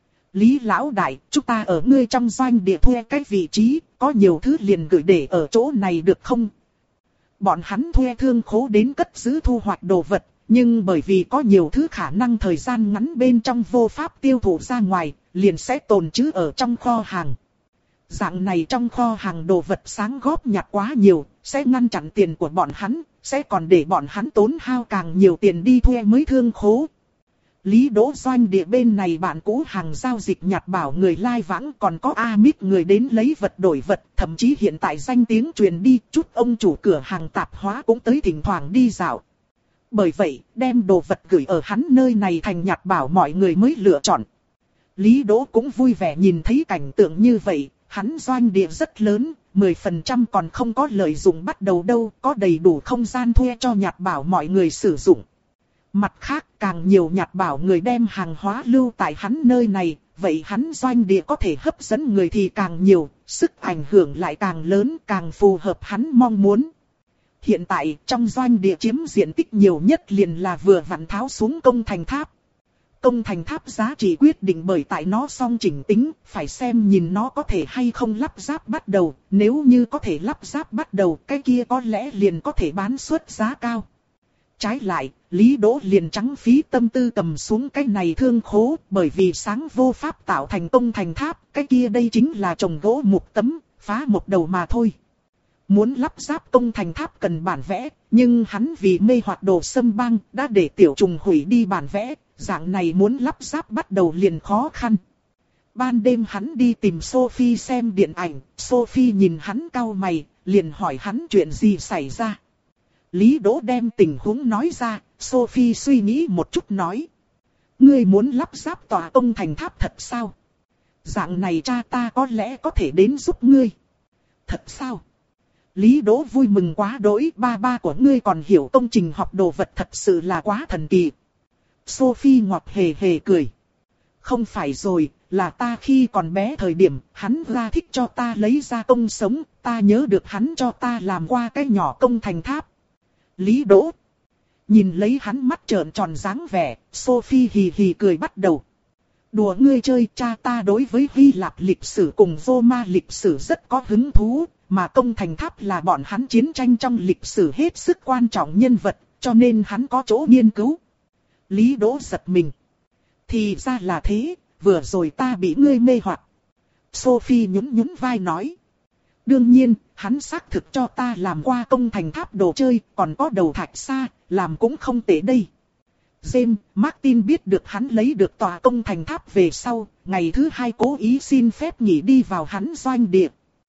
Lý lão đại, chúng ta ở ngươi trong doanh địa thuê cái vị trí, có nhiều thứ liền gửi để ở chỗ này được không? Bọn hắn thuê thương khố đến cất giữ thu hoạch đồ vật, nhưng bởi vì có nhiều thứ khả năng thời gian ngắn bên trong vô pháp tiêu thụ ra ngoài, liền sẽ tồn trữ ở trong kho hàng. Dạng này trong kho hàng đồ vật sáng góp nhặt quá nhiều, sẽ ngăn chặn tiền của bọn hắn, sẽ còn để bọn hắn tốn hao càng nhiều tiền đi thuê mới thương khố. Lý Đỗ doanh địa bên này bạn cũ hàng giao dịch nhặt bảo người lai vãng, còn có Amit người đến lấy vật đổi vật, thậm chí hiện tại danh tiếng truyền đi, chút ông chủ cửa hàng tạp hóa cũng tới thỉnh thoảng đi dạo. Bởi vậy, đem đồ vật gửi ở hắn nơi này thành nhặt bảo mọi người mới lựa chọn. Lý Đỗ cũng vui vẻ nhìn thấy cảnh tượng như vậy, hắn doanh địa rất lớn, mười phần trăm còn không có lợi dụng bắt đầu đâu, có đầy đủ không gian thuê cho nhặt bảo mọi người sử dụng. Mặt khác, càng nhiều nhặt bảo người đem hàng hóa lưu tại hắn nơi này, vậy hắn doanh địa có thể hấp dẫn người thì càng nhiều, sức ảnh hưởng lại càng lớn, càng phù hợp hắn mong muốn. Hiện tại trong doanh địa chiếm diện tích nhiều nhất liền là vừa vặn tháo xuống công thành tháp. Công thành tháp giá trị quyết định bởi tại nó song chỉnh tính, phải xem nhìn nó có thể hay không lắp ráp bắt đầu, nếu như có thể lắp ráp bắt đầu cái kia có lẽ liền có thể bán suất giá cao. Trái lại, Lý Đỗ liền trắng phí tâm tư cầm xuống cái này thương khố, bởi vì sáng vô pháp tạo thành công thành tháp, cái kia đây chính là trồng gỗ mục tấm, phá một đầu mà thôi. Muốn lắp ráp công thành tháp cần bản vẽ, nhưng hắn vì mê hoặc Đồ Sâm Bang đã để tiểu trùng hủy đi bản vẽ, dạng này muốn lắp ráp bắt đầu liền khó khăn. Ban đêm hắn đi tìm Sophie xem điện ảnh, Sophie nhìn hắn cau mày, liền hỏi hắn chuyện gì xảy ra. Lý Đỗ đem tình huống nói ra, Sophie suy nghĩ một chút nói. Ngươi muốn lắp ráp tòa công thành tháp thật sao? Dạng này cha ta có lẽ có thể đến giúp ngươi. Thật sao? Lý Đỗ vui mừng quá đỗi, ba ba của ngươi còn hiểu công trình học đồ vật thật sự là quá thần kỳ. Sophie ngọt hề hề cười. Không phải rồi, là ta khi còn bé thời điểm, hắn ra thích cho ta lấy ra công sống, ta nhớ được hắn cho ta làm qua cái nhỏ công thành tháp. Lý Đỗ nhìn lấy hắn mắt trợn tròn dáng vẻ, Sophie hì hì cười bắt đầu. Đùa ngươi chơi, cha ta đối với Hy Lạp lịch sử cùng Roma lịch sử rất có hứng thú, mà công thành tháp là bọn hắn chiến tranh trong lịch sử hết sức quan trọng nhân vật, cho nên hắn có chỗ nghiên cứu. Lý Đỗ giật mình. Thì ra là thế, vừa rồi ta bị ngươi mê hoặc. Sophie nhún nhún vai nói. Đương nhiên, hắn xác thực cho ta làm qua công thành tháp đồ chơi, còn có đầu thạch xa, làm cũng không tệ đây. James, Martin biết được hắn lấy được tòa công thành tháp về sau, ngày thứ hai cố ý xin phép nghỉ đi vào hắn doanh địa.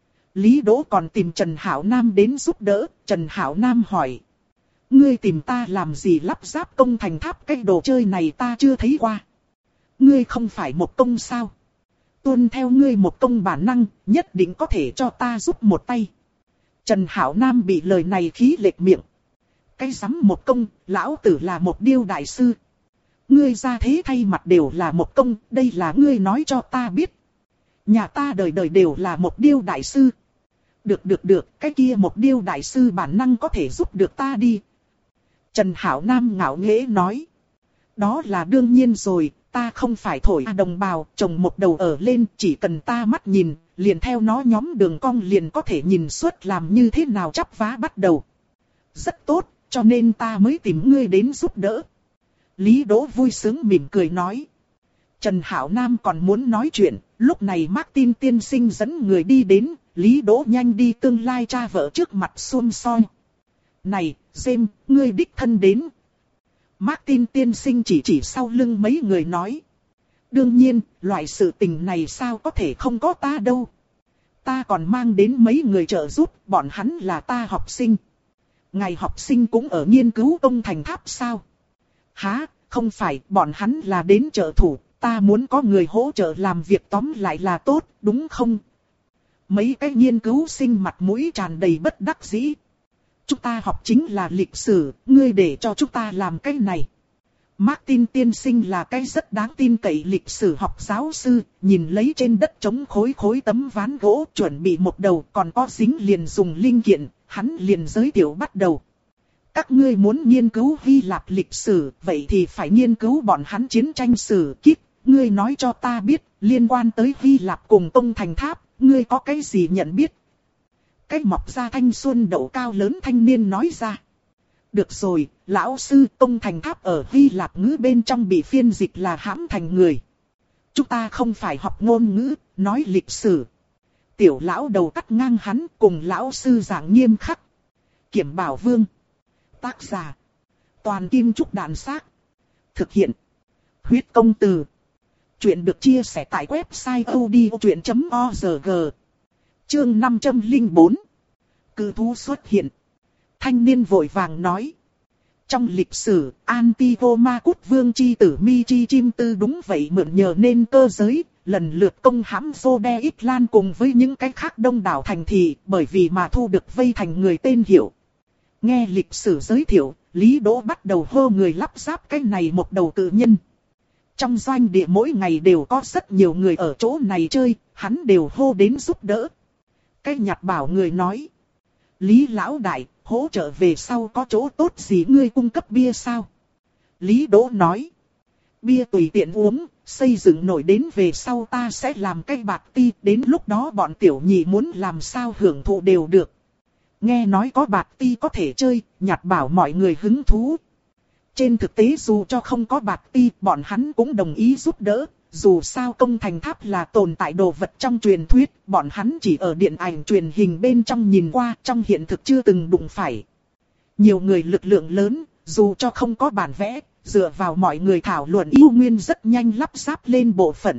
Lý Đỗ còn tìm Trần Hảo Nam đến giúp đỡ, Trần Hảo Nam hỏi. Ngươi tìm ta làm gì lắp ráp công thành tháp, cái đồ chơi này ta chưa thấy qua. Ngươi không phải một công sao? Tuân theo ngươi một công bản năng, nhất định có thể cho ta giúp một tay. Trần Hảo Nam bị lời này khí lệch miệng. Cái rắm một công, lão tử là một điêu đại sư. Ngươi ra thế thay mặt đều là một công, đây là ngươi nói cho ta biết. Nhà ta đời đời đều là một điêu đại sư. Được được được, cái kia một điêu đại sư bản năng có thể giúp được ta đi. Trần Hảo Nam ngạo nghễ nói. Đó là đương nhiên rồi, ta không phải thổi à đồng bào, trồng một đầu ở lên, chỉ cần ta mắt nhìn, liền theo nó nhóm đường cong liền có thể nhìn suốt làm như thế nào chắp vá bắt đầu. Rất tốt, cho nên ta mới tìm ngươi đến giúp đỡ. Lý Đỗ vui sướng mỉm cười nói. Trần Hảo Nam còn muốn nói chuyện, lúc này Martin tiên sinh dẫn người đi đến, Lý Đỗ nhanh đi tương lai cha vợ trước mặt xum soi. Này, James, ngươi đích thân đến. Martin tiên sinh chỉ chỉ sau lưng mấy người nói. Đương nhiên, loại sự tình này sao có thể không có ta đâu. Ta còn mang đến mấy người trợ giúp, bọn hắn là ta học sinh. Ngài học sinh cũng ở nghiên cứu công thành tháp sao? Hả, không phải, bọn hắn là đến trợ thủ, ta muốn có người hỗ trợ làm việc tóm lại là tốt, đúng không? Mấy cái nghiên cứu sinh mặt mũi tràn đầy bất đắc dĩ. Chúng ta học chính là lịch sử, ngươi để cho chúng ta làm cái này. Martin tiên sinh là cái rất đáng tin cậy lịch sử học giáo sư, nhìn lấy trên đất trống khối khối tấm ván gỗ chuẩn bị một đầu còn có dính liền dùng linh kiện, hắn liền giới thiệu bắt đầu. Các ngươi muốn nghiên cứu Hy Lạp lịch sử, vậy thì phải nghiên cứu bọn hắn chiến tranh sử kiếp. Ngươi nói cho ta biết, liên quan tới Hy Lạp cùng công thành tháp, ngươi có cái gì nhận biết? Cái mọc ra thanh xuân đậu cao lớn thanh niên nói ra. Được rồi, lão sư, công thành tháp ở Hy Lạp ngữ bên trong bị phiên dịch là hãm thành người. Chúng ta không phải học ngôn ngữ, nói lịch sử. Tiểu lão đầu cắt ngang hắn cùng lão sư giảng nghiêm khắc. Kiểm Bảo Vương. Tác giả. Toàn Kim Trúc Đạn Xác. Thực hiện. Huyết Công Từ. Chuyện được chia sẻ tại website odchuyện chấm org. Chương năm trăm lẻ bốn. Cự thú xuất hiện. Thanh niên vội vàng nói. Trong lịch sử, Antigoma-cút vương chi tử Mi Chi Chim Tư đúng vậy mượn nhờ nên cơ giới, lần lượt công hãm Rhodeisland cùng với những cái khác đông đảo thành thị, bởi vì mà thu được vây thành người tên hiệu. Nghe lịch sử giới thiệu, Lý Đỗ bắt đầu hô người lắp ráp cái này một đầu tự nhân. Trong doanh địa mỗi ngày đều có rất nhiều người ở chỗ này chơi, hắn đều hô đến giúp đỡ. Cái nhặt bảo người nói. Lý lão đại, hỗ trợ về sau có chỗ tốt gì ngươi cung cấp bia sao? Lý Đỗ nói. Bia tùy tiện uống, xây dựng nổi đến về sau ta sẽ làm cái bạc ti, đến lúc đó bọn tiểu nhị muốn làm sao hưởng thụ đều được. Nghe nói có bạc ti có thể chơi, nhặt bảo mọi người hứng thú. Trên thực tế dù cho không có bạc ti, bọn hắn cũng đồng ý giúp đỡ. Dù sao công thành tháp là tồn tại đồ vật trong truyền thuyết, bọn hắn chỉ ở điện ảnh truyền hình bên trong nhìn qua, trong hiện thực chưa từng đụng phải. Nhiều người lực lượng lớn, dù cho không có bản vẽ, dựa vào mọi người thảo luận yêu nguyên rất nhanh lắp ráp lên bộ phận.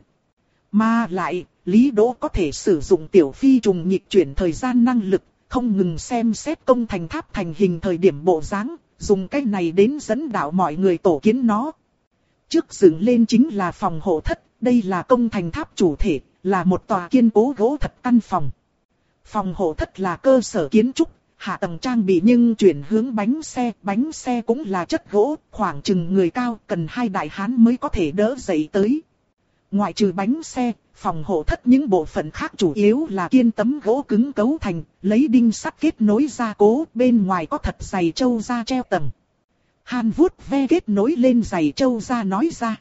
Mà lại, Lý Đỗ có thể sử dụng tiểu phi trùng nhịp chuyển thời gian năng lực, không ngừng xem xét công thành tháp thành hình thời điểm bộ dáng, dùng cái này đến dẫn đạo mọi người tổ kiến nó. Trước dựng lên chính là phòng hộ thất, đây là công thành tháp chủ thể, là một tòa kiên cố gỗ thật căn phòng. Phòng hộ thất là cơ sở kiến trúc, hạ tầng trang bị nhưng chuyển hướng bánh xe, bánh xe cũng là chất gỗ, khoảng chừng người cao, cần hai đại hán mới có thể đỡ dậy tới. Ngoại trừ bánh xe, phòng hộ thất những bộ phận khác chủ yếu là kiên tấm gỗ cứng cấu thành, lấy đinh sắt kết nối gia cố, bên ngoài có thật dày châu da treo tầng. Hàn vuốt ve kết nối lên giày châu ra nói ra.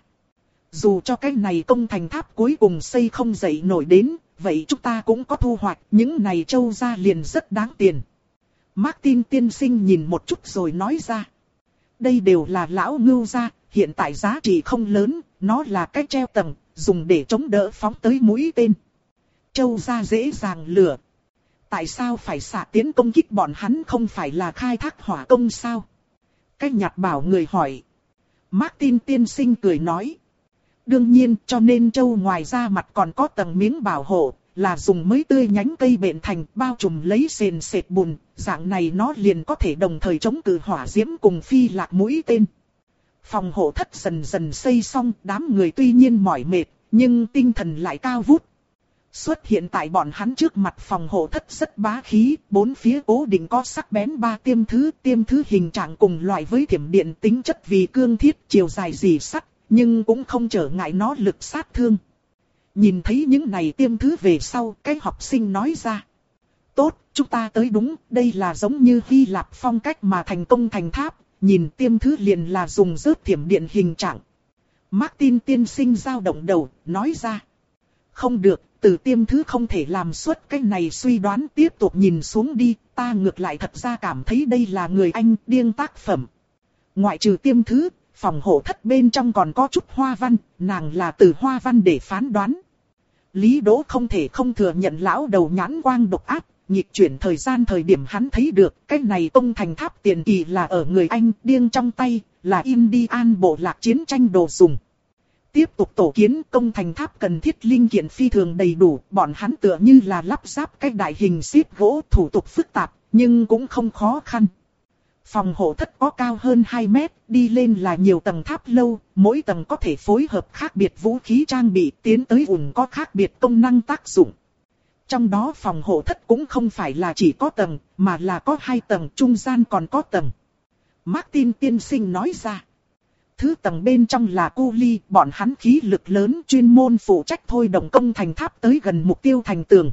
Dù cho cái này công thành tháp cuối cùng xây không dậy nổi đến, vậy chúng ta cũng có thu hoạch, những này châu ra liền rất đáng tiền. Martin tiên sinh nhìn một chút rồi nói ra. Đây đều là lão ngưu gia, hiện tại giá trị không lớn, nó là cái treo tầng, dùng để chống đỡ phóng tới mũi tên. Châu ra dễ dàng lửa. Tại sao phải xạ tiến công kích bọn hắn không phải là khai thác hỏa công sao? Cái nhặt bảo người hỏi. Martin tiên sinh cười nói. Đương nhiên cho nên châu ngoài ra mặt còn có tầng miếng bảo hộ, là dùng mới tươi nhánh cây bện thành bao trùm lấy sền sệt bùn, dạng này nó liền có thể đồng thời chống cự hỏa diễm cùng phi lạc mũi tên. Phòng hộ thất dần dần xây xong, đám người tuy nhiên mỏi mệt, nhưng tinh thần lại cao vút. Xuất hiện tại bọn hắn trước mặt phòng hộ thất rất bá khí, bốn phía cố định có sắc bén ba tiêm thứ, tiêm thứ hình trạng cùng loại với thiểm điện tính chất vì cương thiết, chiều dài dì sắt, nhưng cũng không trở ngại nó lực sát thương. Nhìn thấy những này tiêm thứ về sau, cái học sinh nói ra. Tốt, chúng ta tới đúng, đây là giống như Hy Lạp phong cách mà thành công thành tháp, nhìn tiêm thứ liền là dùng rớt thiểm điện hình trạng. Martin tiên sinh dao động đầu, nói ra. Không được, từ tiêm thứ không thể làm suốt cái này suy đoán, tiếp tục nhìn xuống đi, ta ngược lại thật ra cảm thấy đây là người Anh điên tác phẩm. Ngoại trừ tiêm thứ, phòng hộ thất bên trong còn có chút hoa văn, nàng là từ hoa văn để phán đoán. Lý Đỗ không thể không thừa nhận lão đầu nhãn quang độc ác, nhịp chuyển thời gian thời điểm hắn thấy được, cái này công thành tháp tiền kỳ là ở người Anh điên trong tay, là Indian bộ lạc chiến tranh đồ dùng. Tiếp tục tổ kiến công thành tháp cần thiết linh kiện phi thường đầy đủ, bọn hắn tựa như là lắp ráp cái đại hình xếp gỗ, thủ tục phức tạp, nhưng cũng không khó khăn. Phòng hộ thất có cao hơn hai mét, đi lên là nhiều tầng tháp lâu, mỗi tầng có thể phối hợp khác biệt vũ khí trang bị, tiến tới ủng có khác biệt công năng tác dụng. Trong đó phòng hộ thất cũng không phải là chỉ có tầng, mà là có hai tầng, trung gian còn có tầng. Martin tiên sinh nói ra. Thứ tầng bên trong là cu ly, bọn hắn khí lực lớn chuyên môn phụ trách thôi động công thành tháp tới gần mục tiêu thành tường.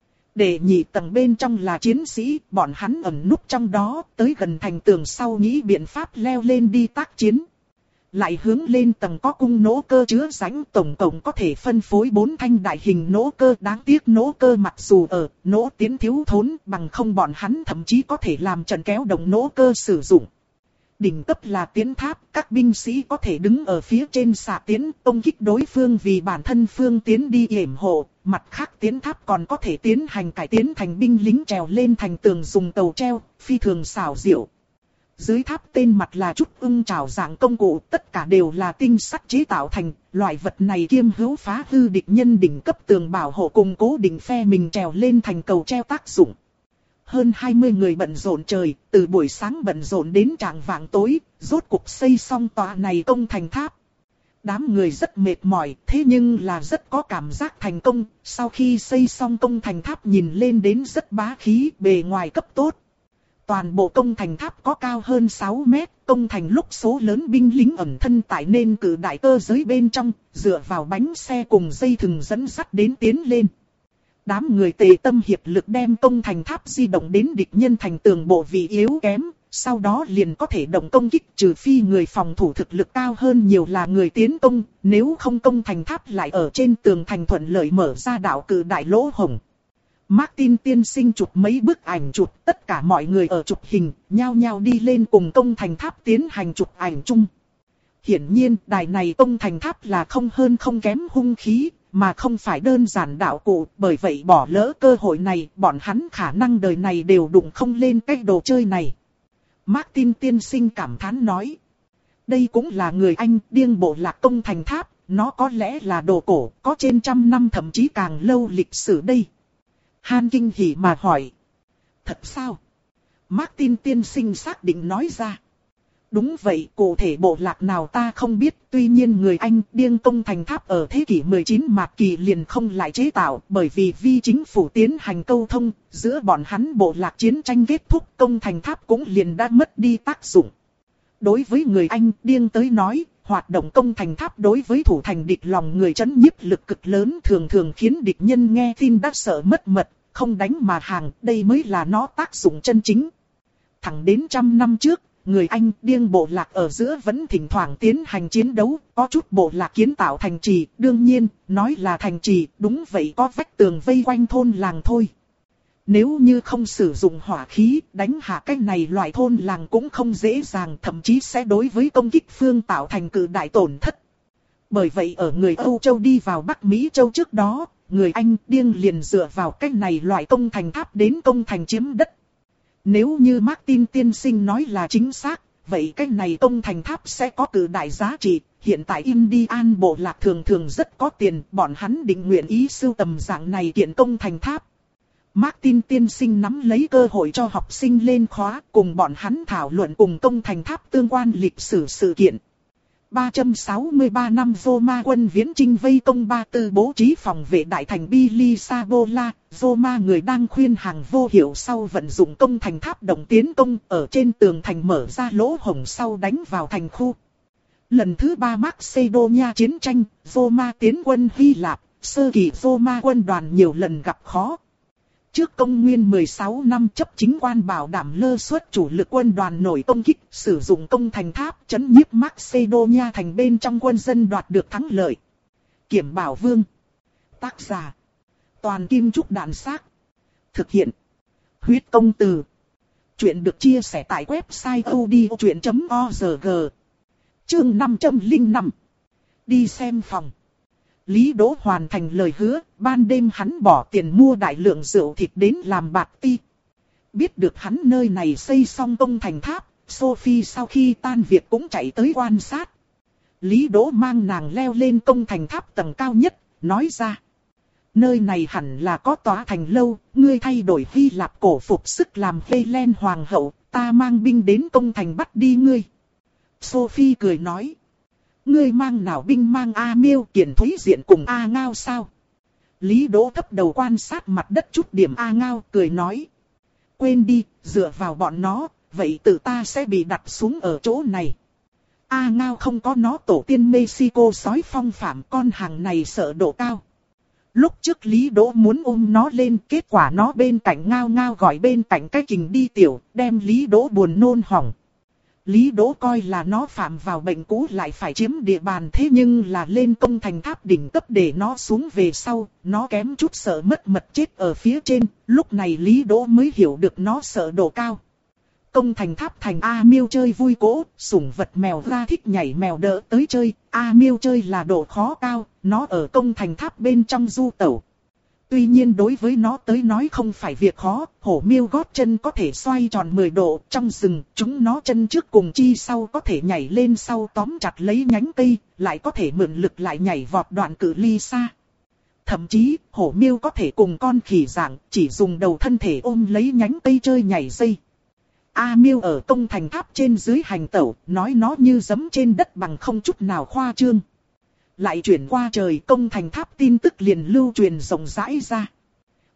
Để nhị tầng bên trong là chiến sĩ, bọn hắn ẩn núp trong đó, tới gần thành tường sau nghĩ biện pháp leo lên đi tác chiến. Lại hướng lên tầng có cung nỗ cơ chứa rãnh, tổng cộng có thể phân phối bốn thanh đại hình nỗ cơ, đáng tiếc nỗ cơ mặc dù ở, nỗ tiến thiếu thốn, bằng không bọn hắn thậm chí có thể làm trận kéo động nỗ cơ sử dụng. Đỉnh cấp là tiến tháp, các binh sĩ có thể đứng ở phía trên xạ tiến, công kích đối phương vì bản thân phương tiến đi yểm hộ, mặt khác tiến tháp còn có thể tiến hành cải tiến thành binh lính trèo lên thành tường dùng tàu treo, phi thường xảo diệu. Dưới tháp tên mặt là chút ưng trảo dạng công cụ, tất cả đều là tinh sắt chế tạo thành, loại vật này kiêm hữu phá hư địch nhân đỉnh cấp tường bảo hộ cùng cố định phe mình trèo lên thành cầu treo tác dụng. Hơn hai mươi người bận rộn trời, từ buổi sáng bận rộn đến trạng vạng tối, rốt cuộc xây xong tòa này công thành tháp. Đám người rất mệt mỏi, thế nhưng là rất có cảm giác thành công, sau khi xây xong công thành tháp nhìn lên đến rất bá khí, bề ngoài cấp tốt. Toàn bộ công thành tháp có cao hơn sáu mét, công thành lúc số lớn binh lính ẩn thân tại nên cử đại cơ giới bên trong, dựa vào bánh xe cùng dây thừng dẫn sắt đến tiến lên. Đám người tề tâm hiệp lực đem công thành tháp di động đến địch nhân thành tường bộ vị yếu kém, sau đó liền có thể động công kích, trừ phi người phòng thủ thực lực cao hơn nhiều là người tiến công, nếu không công thành tháp lại ở trên tường thành thuận lợi mở ra đạo cử đại lỗ hổng. Martin tiên sinh chụp mấy bức ảnh chụp, tất cả mọi người ở chụp hình, nhao nhao đi lên cùng công thành tháp tiến hành chụp ảnh chung. Hiển nhiên, đài này công thành tháp là không hơn không kém hung khí, mà không phải đơn giản đạo cụ, bởi vậy bỏ lỡ cơ hội này, bọn hắn khả năng đời này đều đụng không lên cái đồ chơi này. Martin tiên sinh cảm thán nói. Đây cũng là người Anh điên bộ lạc công thành tháp, nó có lẽ là đồ cổ, có trên trăm năm thậm chí càng lâu lịch sử đây. Han kinh hỉ mà hỏi. Thật sao? Martin tiên sinh xác định nói ra. Đúng vậy, cụ thể bộ lạc nào ta không biết, tuy nhiên người Anh điên công thành tháp ở thế kỷ mười chín mạt kỳ liền không lại chế tạo, bởi vì vi chính phủ tiến hành câu thông, giữa bọn hắn bộ lạc chiến tranh kết thúc, công thành tháp cũng liền đã mất đi tác dụng. Đối với người Anh điên tới nói, hoạt động công thành tháp đối với thủ thành địch lòng người trấn nhiếp lực cực lớn, thường thường khiến địch nhân nghe tin đã sợ mất mật, không đánh mà hàng, đây mới là nó tác dụng chân chính. Thẳng đến trăm năm trước, người Anh điên bộ lạc ở giữa vẫn thỉnh thoảng tiến hành chiến đấu, có chút bộ lạc kiến tạo thành trì, đương nhiên, nói là thành trì, đúng vậy có vách tường vây quanh thôn làng thôi. Nếu như không sử dụng hỏa khí, đánh hạ cái này loại thôn làng cũng không dễ dàng, thậm chí sẽ đối với công kích phương tạo thành cự đại tổn thất. Bởi vậy ở người Âu Châu đi vào Bắc Mỹ Châu trước đó, người Anh điên liền dựa vào cái này loại công thành tháp đến công thành chiếm đất. Nếu như Martin tiên sinh nói là chính xác, vậy cái này công thành tháp sẽ có cự đại giá trị. Hiện tại Indian bộ lạc thường thường rất có tiền, bọn hắn định nguyện ý sưu tầm dạng này kiện công thành tháp. Martin tiên sinh nắm lấy cơ hội cho học sinh lên khóa, cùng bọn hắn thảo luận cùng công thành tháp tương quan lịch sử sự kiện. ba trăm sáu mươi ba năm Roma quân viễn chinh vây công Ba Tư bố trí phòng vệ đại thành Bilisabola, Roma người đang khuyên hàng vô hiệu sau vận dụng công thành tháp động tiến công, ở trên tường thành mở ra lỗ hổng sau đánh vào thành khu. Lần thứ ba Macedonia chiến tranh, Roma tiến quân Hy Lạp, sơ kỳ Roma quân đoàn nhiều lần gặp khó. Trước công nguyên mười sáu năm chấp chính quan bảo đảm lơ suất chủ lực quân đoàn nổi công kích, sử dụng công thành tháp chấn nhiếp Macedonia thành bên trong quân dân đoạt được thắng lợi. Kiểm Bảo Vương. Tác giả. Toàn Kim Trúc Đạn Xác. Thực hiện. Huyết Công Từ. Chuyện được chia sẻ tại website odchuyện chấm org. Chương năm trăm lẻ năm. Đi xem phòng. Lý Đỗ hoàn thành lời hứa, ban đêm hắn bỏ tiền mua đại lượng rượu thịt đến làm bạt ti. Biết được hắn nơi này xây xong công thành tháp, Sophie sau khi tan việc cũng chạy tới quan sát. Lý Đỗ mang nàng leo lên công thành tháp tầng cao nhất, nói ra. Nơi này hẳn là có tòa thành lâu, ngươi thay đổi Hy Lạp cổ phục sức làm Helen hoàng hậu, ta mang binh đến công thành bắt đi ngươi. Sophie cười nói. Ngươi mang nào binh mang A Miêu Kiền Thúy Diện cùng A Ngao sao? Lý Đỗ thấp đầu quan sát mặt đất chút điểm A Ngao cười nói. Quên đi, dựa vào bọn nó, vậy tự ta sẽ bị đặt xuống ở chỗ này. A Ngao không có nó tổ tiên Mexico sói phong phạm, con hàng này sợ độ cao. Lúc trước Lý Đỗ muốn ôm nó lên, kết quả nó bên cạnh Ngao Ngao gọi bên cạnh cái kình đi tiểu, đem Lý Đỗ buồn nôn hỏng. Lý Đỗ coi là nó phạm vào bệnh cũ lại phải chiếm địa bàn, thế nhưng là lên công thành tháp đỉnh cấp để nó xuống về sau, nó kém chút sợ mất mật chết ở phía trên, lúc này Lý Đỗ mới hiểu được nó sợ độ cao. Công thành tháp thành A Miêu chơi vui cỗ, sủng vật mèo ra thích nhảy mèo đỡ tới chơi, A Miêu chơi là độ khó cao, nó ở công thành tháp bên trong du tẩu. Tuy nhiên đối với nó tới nói không phải việc khó, hổ miêu gót chân có thể xoay tròn mười độ, trong rừng, chúng nó chân trước cùng chi sau có thể nhảy lên sau tóm chặt lấy nhánh cây, lại có thể mượn lực lại nhảy vọt đoạn cự ly xa. Thậm chí, hổ miêu có thể cùng con khỉ dạng, chỉ dùng đầu thân thể ôm lấy nhánh cây chơi nhảy dây. A Miêu ở công thành tháp trên dưới hành tẩu, nói nó như giẫm trên đất bằng không chút nào khoa trương. Lại chuyển qua trời, công thành tháp tin tức liền lưu truyền rộng rãi ra.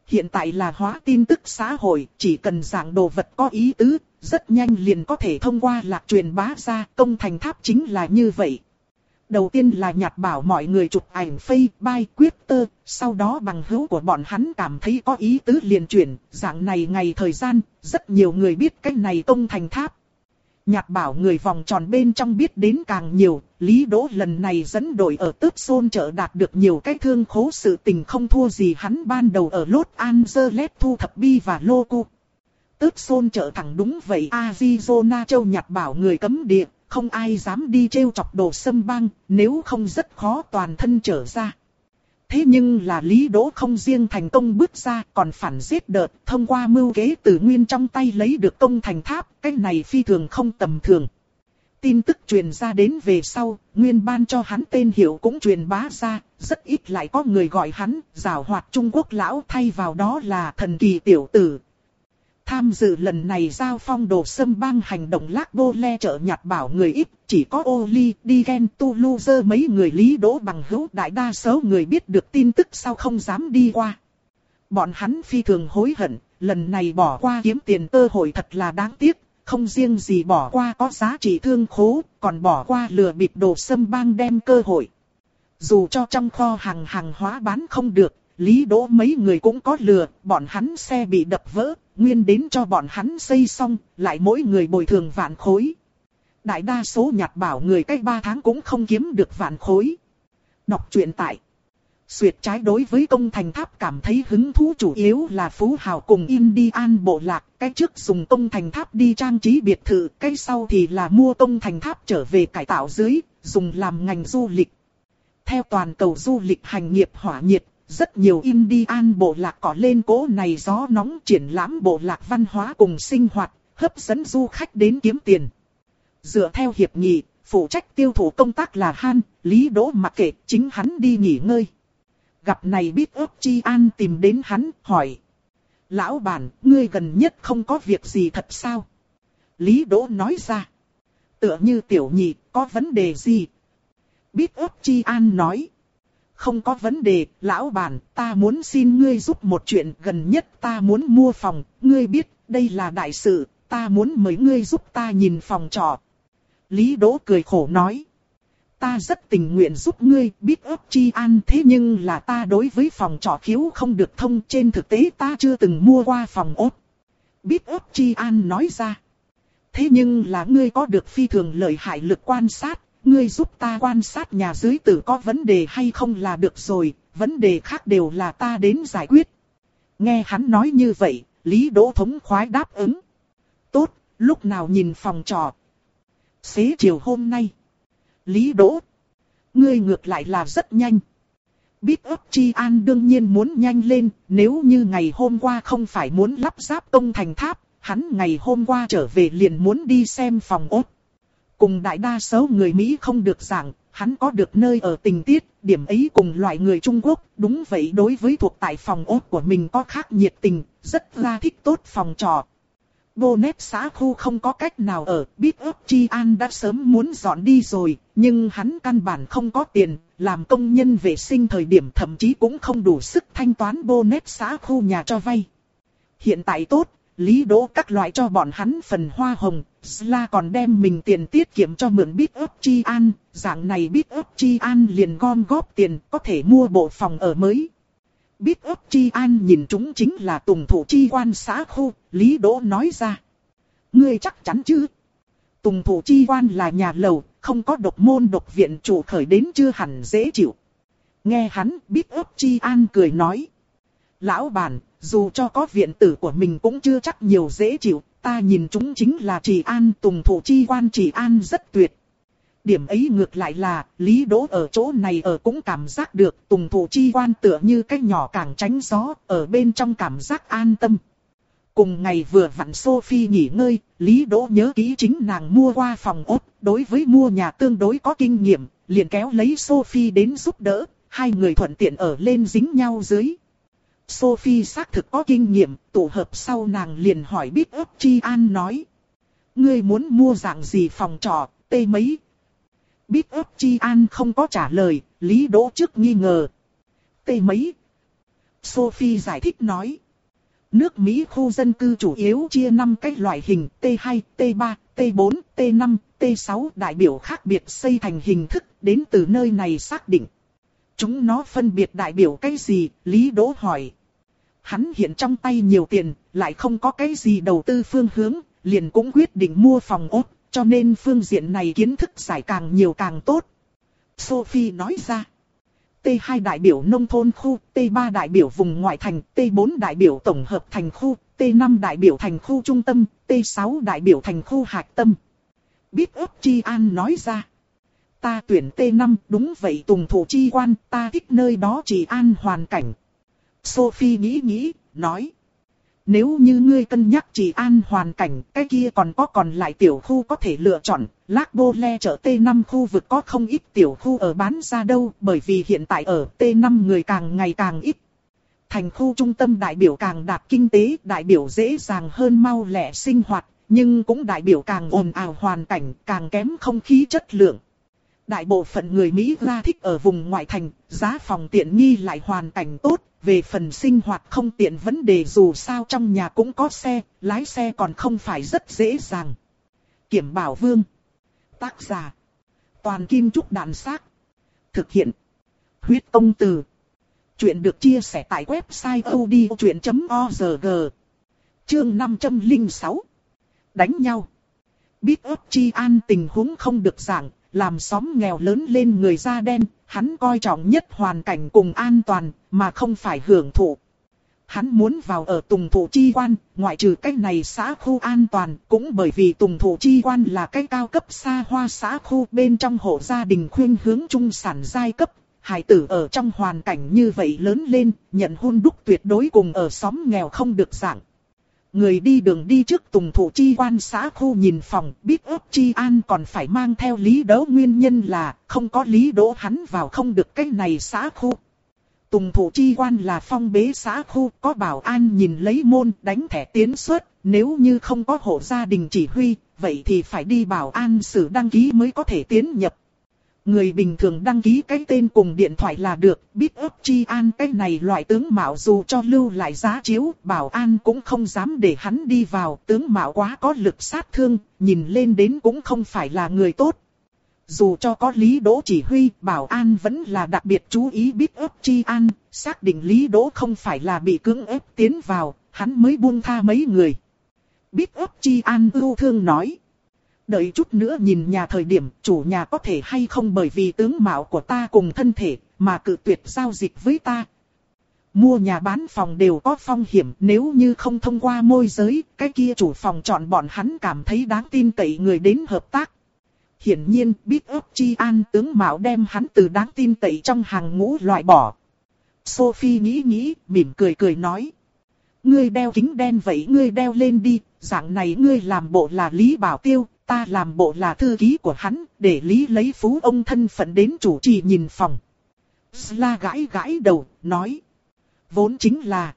Hiện tại là hóa tin tức xã hội, chỉ cần dạng đồ vật có ý tứ, rất nhanh liền có thể thông qua lạc truyền bá ra. Công thành tháp chính là như vậy. Đầu tiên là nhặt bảo mọi người chụp ảnh Facebook, Twitter, sau đó bằng hữu của bọn hắn cảm thấy có ý tứ liền chuyển, dạng này ngày thời gian, rất nhiều người biết cái này công thành tháp. Nhặt bảo người vòng tròn bên trong biết đến càng nhiều, Lý Đỗ lần này dẫn đội ở Tớp Xôn chợ đạt được nhiều cái thương khố sự tình không thua gì hắn ban đầu ở Los Angeles thu thập bi và lô cu. Tớp Xôn chợ thẳng đúng vậy, Arizona châu nhặt bảo người cấm địa, không ai dám đi trêu chọc Đồ Sâm Bang, nếu không rất khó toàn thân trở ra. Thế nhưng là Lý Đỗ không riêng thành công bước ra, còn phản giết đợt, thông qua mưu kế từ Nguyên trong tay lấy được công thành tháp, cái này phi thường không tầm thường. Tin tức truyền ra đến về sau, Nguyên ban cho hắn tên hiệu cũng truyền bá ra, rất ít lại có người gọi hắn, giảo hoạt Trung Quốc lão, thay vào đó là thần kỳ tiểu tử. Tham dự lần này giao phong Đồ Sâm Bang hành động Lác Bô Le chợ nhặt bảo người ít, chỉ có Oli, Digen, Toulouse mấy người Lý Đỗ bằng hữu, đại đa số người biết được tin tức sau không dám đi qua. Bọn hắn phi thường hối hận, lần này bỏ qua kiếm tiền cơ hội thật là đáng tiếc, không riêng gì bỏ qua có giá trị thương khố, còn bỏ qua lừa bịp Đồ Sâm Bang đem cơ hội. Dù cho trong kho hàng hàng hóa bán không được, Lý Đỗ mấy người cũng có lừa, bọn hắn xe bị đập vỡ, Nguyên đến cho bọn hắn xây xong, lại mỗi người bồi thường vạn khối. Đại đa số nhặt bảo người cách ba tháng cũng không kiếm được vạn khối. Đọc truyện tại Xuyệt Trái đối với công thành tháp cảm thấy hứng thú chủ yếu là Phú Hào cùng Indian bộ lạc. Cái trước dùng công thành tháp đi trang trí biệt thự, cái sau thì là mua công thành tháp trở về cải tạo dưới, dùng làm ngành du lịch. Theo toàn cầu du lịch hành nghiệp hỏa nhiệt, rất nhiều Indian bộ lạc có lên cố này gió nóng triển lãm bộ lạc văn hóa cùng sinh hoạt, hấp dẫn du khách đến kiếm tiền. Dựa theo hiệp nghị, phụ trách tiêu thụ công tác là Han, Lý Đỗ mặc kệ, chính hắn đi nghỉ ngơi. Gặp này biết ấp Chi An tìm đến hắn, hỏi. Lão bản, ngươi gần nhất không có việc gì thật sao? Lý Đỗ nói ra. Tựa như tiểu nhị, có vấn đề gì? Biết ấp Chi An nói. Không có vấn đề, lão bản, ta muốn xin ngươi giúp một chuyện, gần nhất ta muốn mua phòng, ngươi biết, đây là đại sự, ta muốn mời ngươi giúp ta nhìn phòng trọ. Lý Đỗ cười khổ nói. Ta rất tình nguyện giúp ngươi, biết ấp Chi An, thế nhưng là ta đối với phòng trọ khiếu không được thông, trên thực tế ta chưa từng mua qua phòng ốt. Biết ấp Chi An nói ra. Thế nhưng là ngươi có được phi thường lợi hại lực quan sát, ngươi giúp ta quan sát nhà dưới tử có vấn đề hay không là được rồi, vấn đề khác đều là ta đến giải quyết. Nghe hắn nói như vậy, Lý Đỗ thống khoái đáp ứng. Tốt, lúc nào nhìn phòng trọ? Xế chiều hôm nay. Lý Đỗ, ngươi ngược lại là rất nhanh. Biết ấp Chi An đương nhiên muốn nhanh lên, nếu như ngày hôm qua không phải muốn lắp ráp công thành tháp, hắn ngày hôm qua trở về liền muốn đi xem phòng ốt. Cùng đại đa số người Mỹ không được giảng, hắn có được nơi ở tình tiết, điểm ấy cùng loại người Trung Quốc, đúng vậy đối với thuộc tại phòng ốt của mình có khác nhiệt tình, rất là thích tốt phòng trọ. Bonnet xã khu không có cách nào ở, biết ấp Chi An đã sớm muốn dọn đi rồi, nhưng hắn căn bản không có tiền, làm công nhân vệ sinh thời điểm thậm chí cũng không đủ sức thanh toán Bonnet xã khu nhà cho vay. Hiện tại tốt, Lý Đỗ các loại cho bọn hắn phần hoa hồng, Sla còn đem mình tiền tiết kiệm cho mượn biết ấp Chi An, dạng này biết ấp Chi An liền gom góp tiền có thể mua bộ phòng ở mới. Biết ấp Chi An nhìn chúng chính là Tùng Thủ Chi Quan xã khu, Lý Đỗ nói ra. Ngươi chắc chắn chứ? Tùng Thủ Chi Quan là nhà lầu, không có độc môn độc viện chủ khởi đến chưa hẳn dễ chịu. Nghe hắn, biết ấp Chi An cười nói. Lão bản, dù cho có viện tử của mình cũng chưa chắc nhiều dễ chịu, ta nhìn chúng chính là Trì An, Tùng Thủ Chi Quan Trì An rất tuyệt. Điểm ấy ngược lại là, Lý Đỗ ở chỗ này ở cũng cảm giác được Tùng Thủ Chi Quan tựa như cái nhỏ càng tránh gió, ở bên trong cảm giác an tâm. Cùng ngày vừa vặn Sophie nghỉ ngơi, Lý Đỗ nhớ kỹ chính nàng mua qua phòng ốt, đối với mua nhà tương đối có kinh nghiệm, liền kéo lấy Sophie đến giúp đỡ, hai người thuận tiện ở lên dính nhau dưới. Sophie xác thực có kinh nghiệm, tụ hợp sau nàng liền hỏi biết ấp Chi An nói. Ngươi muốn mua dạng gì phòng trọ, tê mấy? Biết ấp Chi An không có trả lời, Lý Đỗ trước nghi ngờ. Tê mấy? Sophie giải thích nói. Nước Mỹ khu dân cư chủ yếu chia năm cái loại hình T hai, T ba, T bốn, T năm, T sáu đại biểu khác biệt xây thành hình thức đến từ nơi này xác định. Chúng nó phân biệt đại biểu cái gì? Lý Đỗ hỏi. Hắn hiện trong tay nhiều tiền, lại không có cái gì đầu tư phương hướng, liền cũng quyết định mua phòng ốt, cho nên phương diện này kiến thức giải càng nhiều càng tốt. Sophie nói ra. T hai đại biểu nông thôn khu, T ba đại biểu vùng ngoại thành, T bốn đại biểu tổng hợp thành khu, T năm đại biểu thành khu trung tâm, T sáu đại biểu thành khu hạch tâm. Biết ấp Chi An nói ra. Ta tuyển T năm, đúng vậy Tùng Thủ Chi Quan, ta thích nơi đó trị an hoàn cảnh. Sophie nghĩ nghĩ, nói. Nếu như ngươi cân nhắc trị an hoàn cảnh, cái kia còn có còn lại tiểu khu có thể lựa chọn. Lac Bô Le chợ T năm khu vực có không ít tiểu khu ở bán ra đâu, bởi vì hiện tại ở T năm người càng ngày càng ít. Thành khu trung tâm đại biểu càng đạt kinh tế, đại biểu dễ dàng hơn mau lẹ sinh hoạt, nhưng cũng đại biểu càng ồn ào hoàn cảnh, càng kém không khí chất lượng. Đại bộ phận người Mỹ ra thích ở vùng ngoại thành, giá phòng tiện nghi lại hoàn cảnh tốt, về phần sinh hoạt không tiện vấn đề dù sao trong nhà cũng có xe, lái xe còn không phải rất dễ dàng. Kiểm Bảo Vương. Tác giả. Toàn Kim Trúc Đàn Xác. Thực hiện. Huyết Công Từ. Chuyện được chia sẻ tại website odchuyện chấm org. Chương năm trăm lẻ sáu. Đánh nhau. Biết ấp Chi An tình huống không được giảng, làm xóm nghèo lớn lên người da đen, hắn coi trọng nhất hoàn cảnh cùng an toàn, mà không phải hưởng thụ. Hắn muốn vào ở Tùng Thủ Chi Quan, ngoại trừ cái này xã khu an toàn, cũng bởi vì Tùng Thủ Chi Quan là cái cao cấp xa hoa xã khu bên trong hộ gia đình khuyên hướng trung sản giai cấp. Hải tử ở trong hoàn cảnh như vậy lớn lên, nhận hun đúc tuyệt đối cùng ở xóm nghèo không được dạng. Người đi đường đi trước Tùng Thủ Chi Quan xã khu nhìn phòng, biết ấp Chi An còn phải mang theo Lý Đỗ, nguyên nhân là không có Lý Đỗ hắn vào không được cái này xã khu. Tùng Thủ Chi Quan là phong bế xã khu, có bảo an nhìn lấy môn đánh thẻ tiến xuất, nếu như không có hộ gia đình chỉ huy, vậy thì phải đi bảo an xử đăng ký mới có thể tiến nhập. Người bình thường đăng ký cái tên cùng điện thoại là được, biết ấp Chi An cái này loại tướng mạo dù cho lưu lại giá chiếu, bảo an cũng không dám để hắn đi vào, tướng mạo quá có lực sát thương, nhìn lên đến cũng không phải là người tốt. Dù cho có Lý Đỗ chỉ huy, bảo an vẫn là đặc biệt chú ý biết ấp Chi An, xác định Lý Đỗ không phải là bị cưỡng ép tiến vào, hắn mới buông tha mấy người. Biết ấp Chi An ưu thương nói. Đợi chút nữa nhìn nhà thời điểm chủ nhà có thể hay không bởi vì tướng mạo của ta cùng thân thể mà cự tuyệt giao dịch với ta. Mua nhà bán phòng đều có phong hiểm, nếu như không thông qua môi giới, cái kia chủ phòng chọn bọn hắn cảm thấy đáng tin cậy người đến hợp tác. Hiển nhiên biết ấp Chi An tướng mạo đem hắn từ đáng tin cậy trong hàng ngũ loại bỏ. Sophie nghĩ nghĩ, mỉm cười cười nói. Ngươi đeo kính đen vậy ngươi đeo lên đi, dạng này ngươi làm bộ là Lý Bảo Tiêu. Ta làm bộ là thư ký của hắn, để Lý lấy phú ông thân phận đến chủ trì nhìn phòng. Sla gãi gãi đầu, nói. Vốn chính là.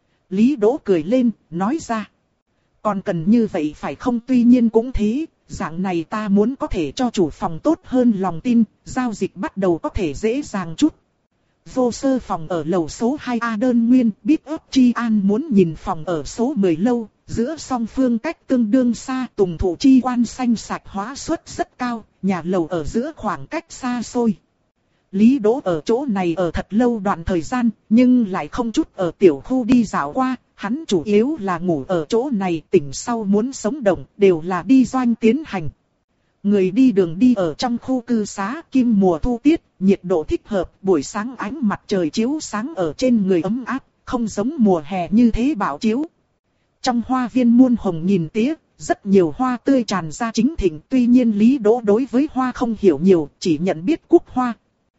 Lý Đỗ cười lên, nói ra. Còn cần như vậy phải không, tuy nhiên cũng thế, dạng này ta muốn có thể cho chủ phòng tốt hơn lòng tin, giao dịch bắt đầu có thể dễ dàng chút. Vô sơ phòng ở lầu số hai A đơn nguyên, biết ấp Chi An muốn nhìn phòng ở số mười lâu. Giữa song phương cách tương đương xa, Tùng Thủ Chi Quan xanh sạch hóa suất rất cao, nhà lầu ở giữa khoảng cách xa xôi. Lý Đỗ ở chỗ này ở thật lâu đoạn thời gian, nhưng lại không chút ở tiểu khu đi dạo qua, hắn chủ yếu là ngủ ở chỗ này, tỉnh sau muốn sống động, đều là đi doanh tiến hành. Người đi đường đi ở trong khu cư xá, kim mùa thu tiết, nhiệt độ thích hợp, buổi sáng ánh mặt trời chiếu sáng ở trên người ấm áp, không giống mùa hè như thế bão chiếu. Trong hoa viên muôn hồng nghìn tía, rất nhiều hoa tươi tràn ra chính thịnh, tuy nhiên Lý Đỗ đối với hoa không hiểu nhiều, chỉ nhận biết cúc hoa.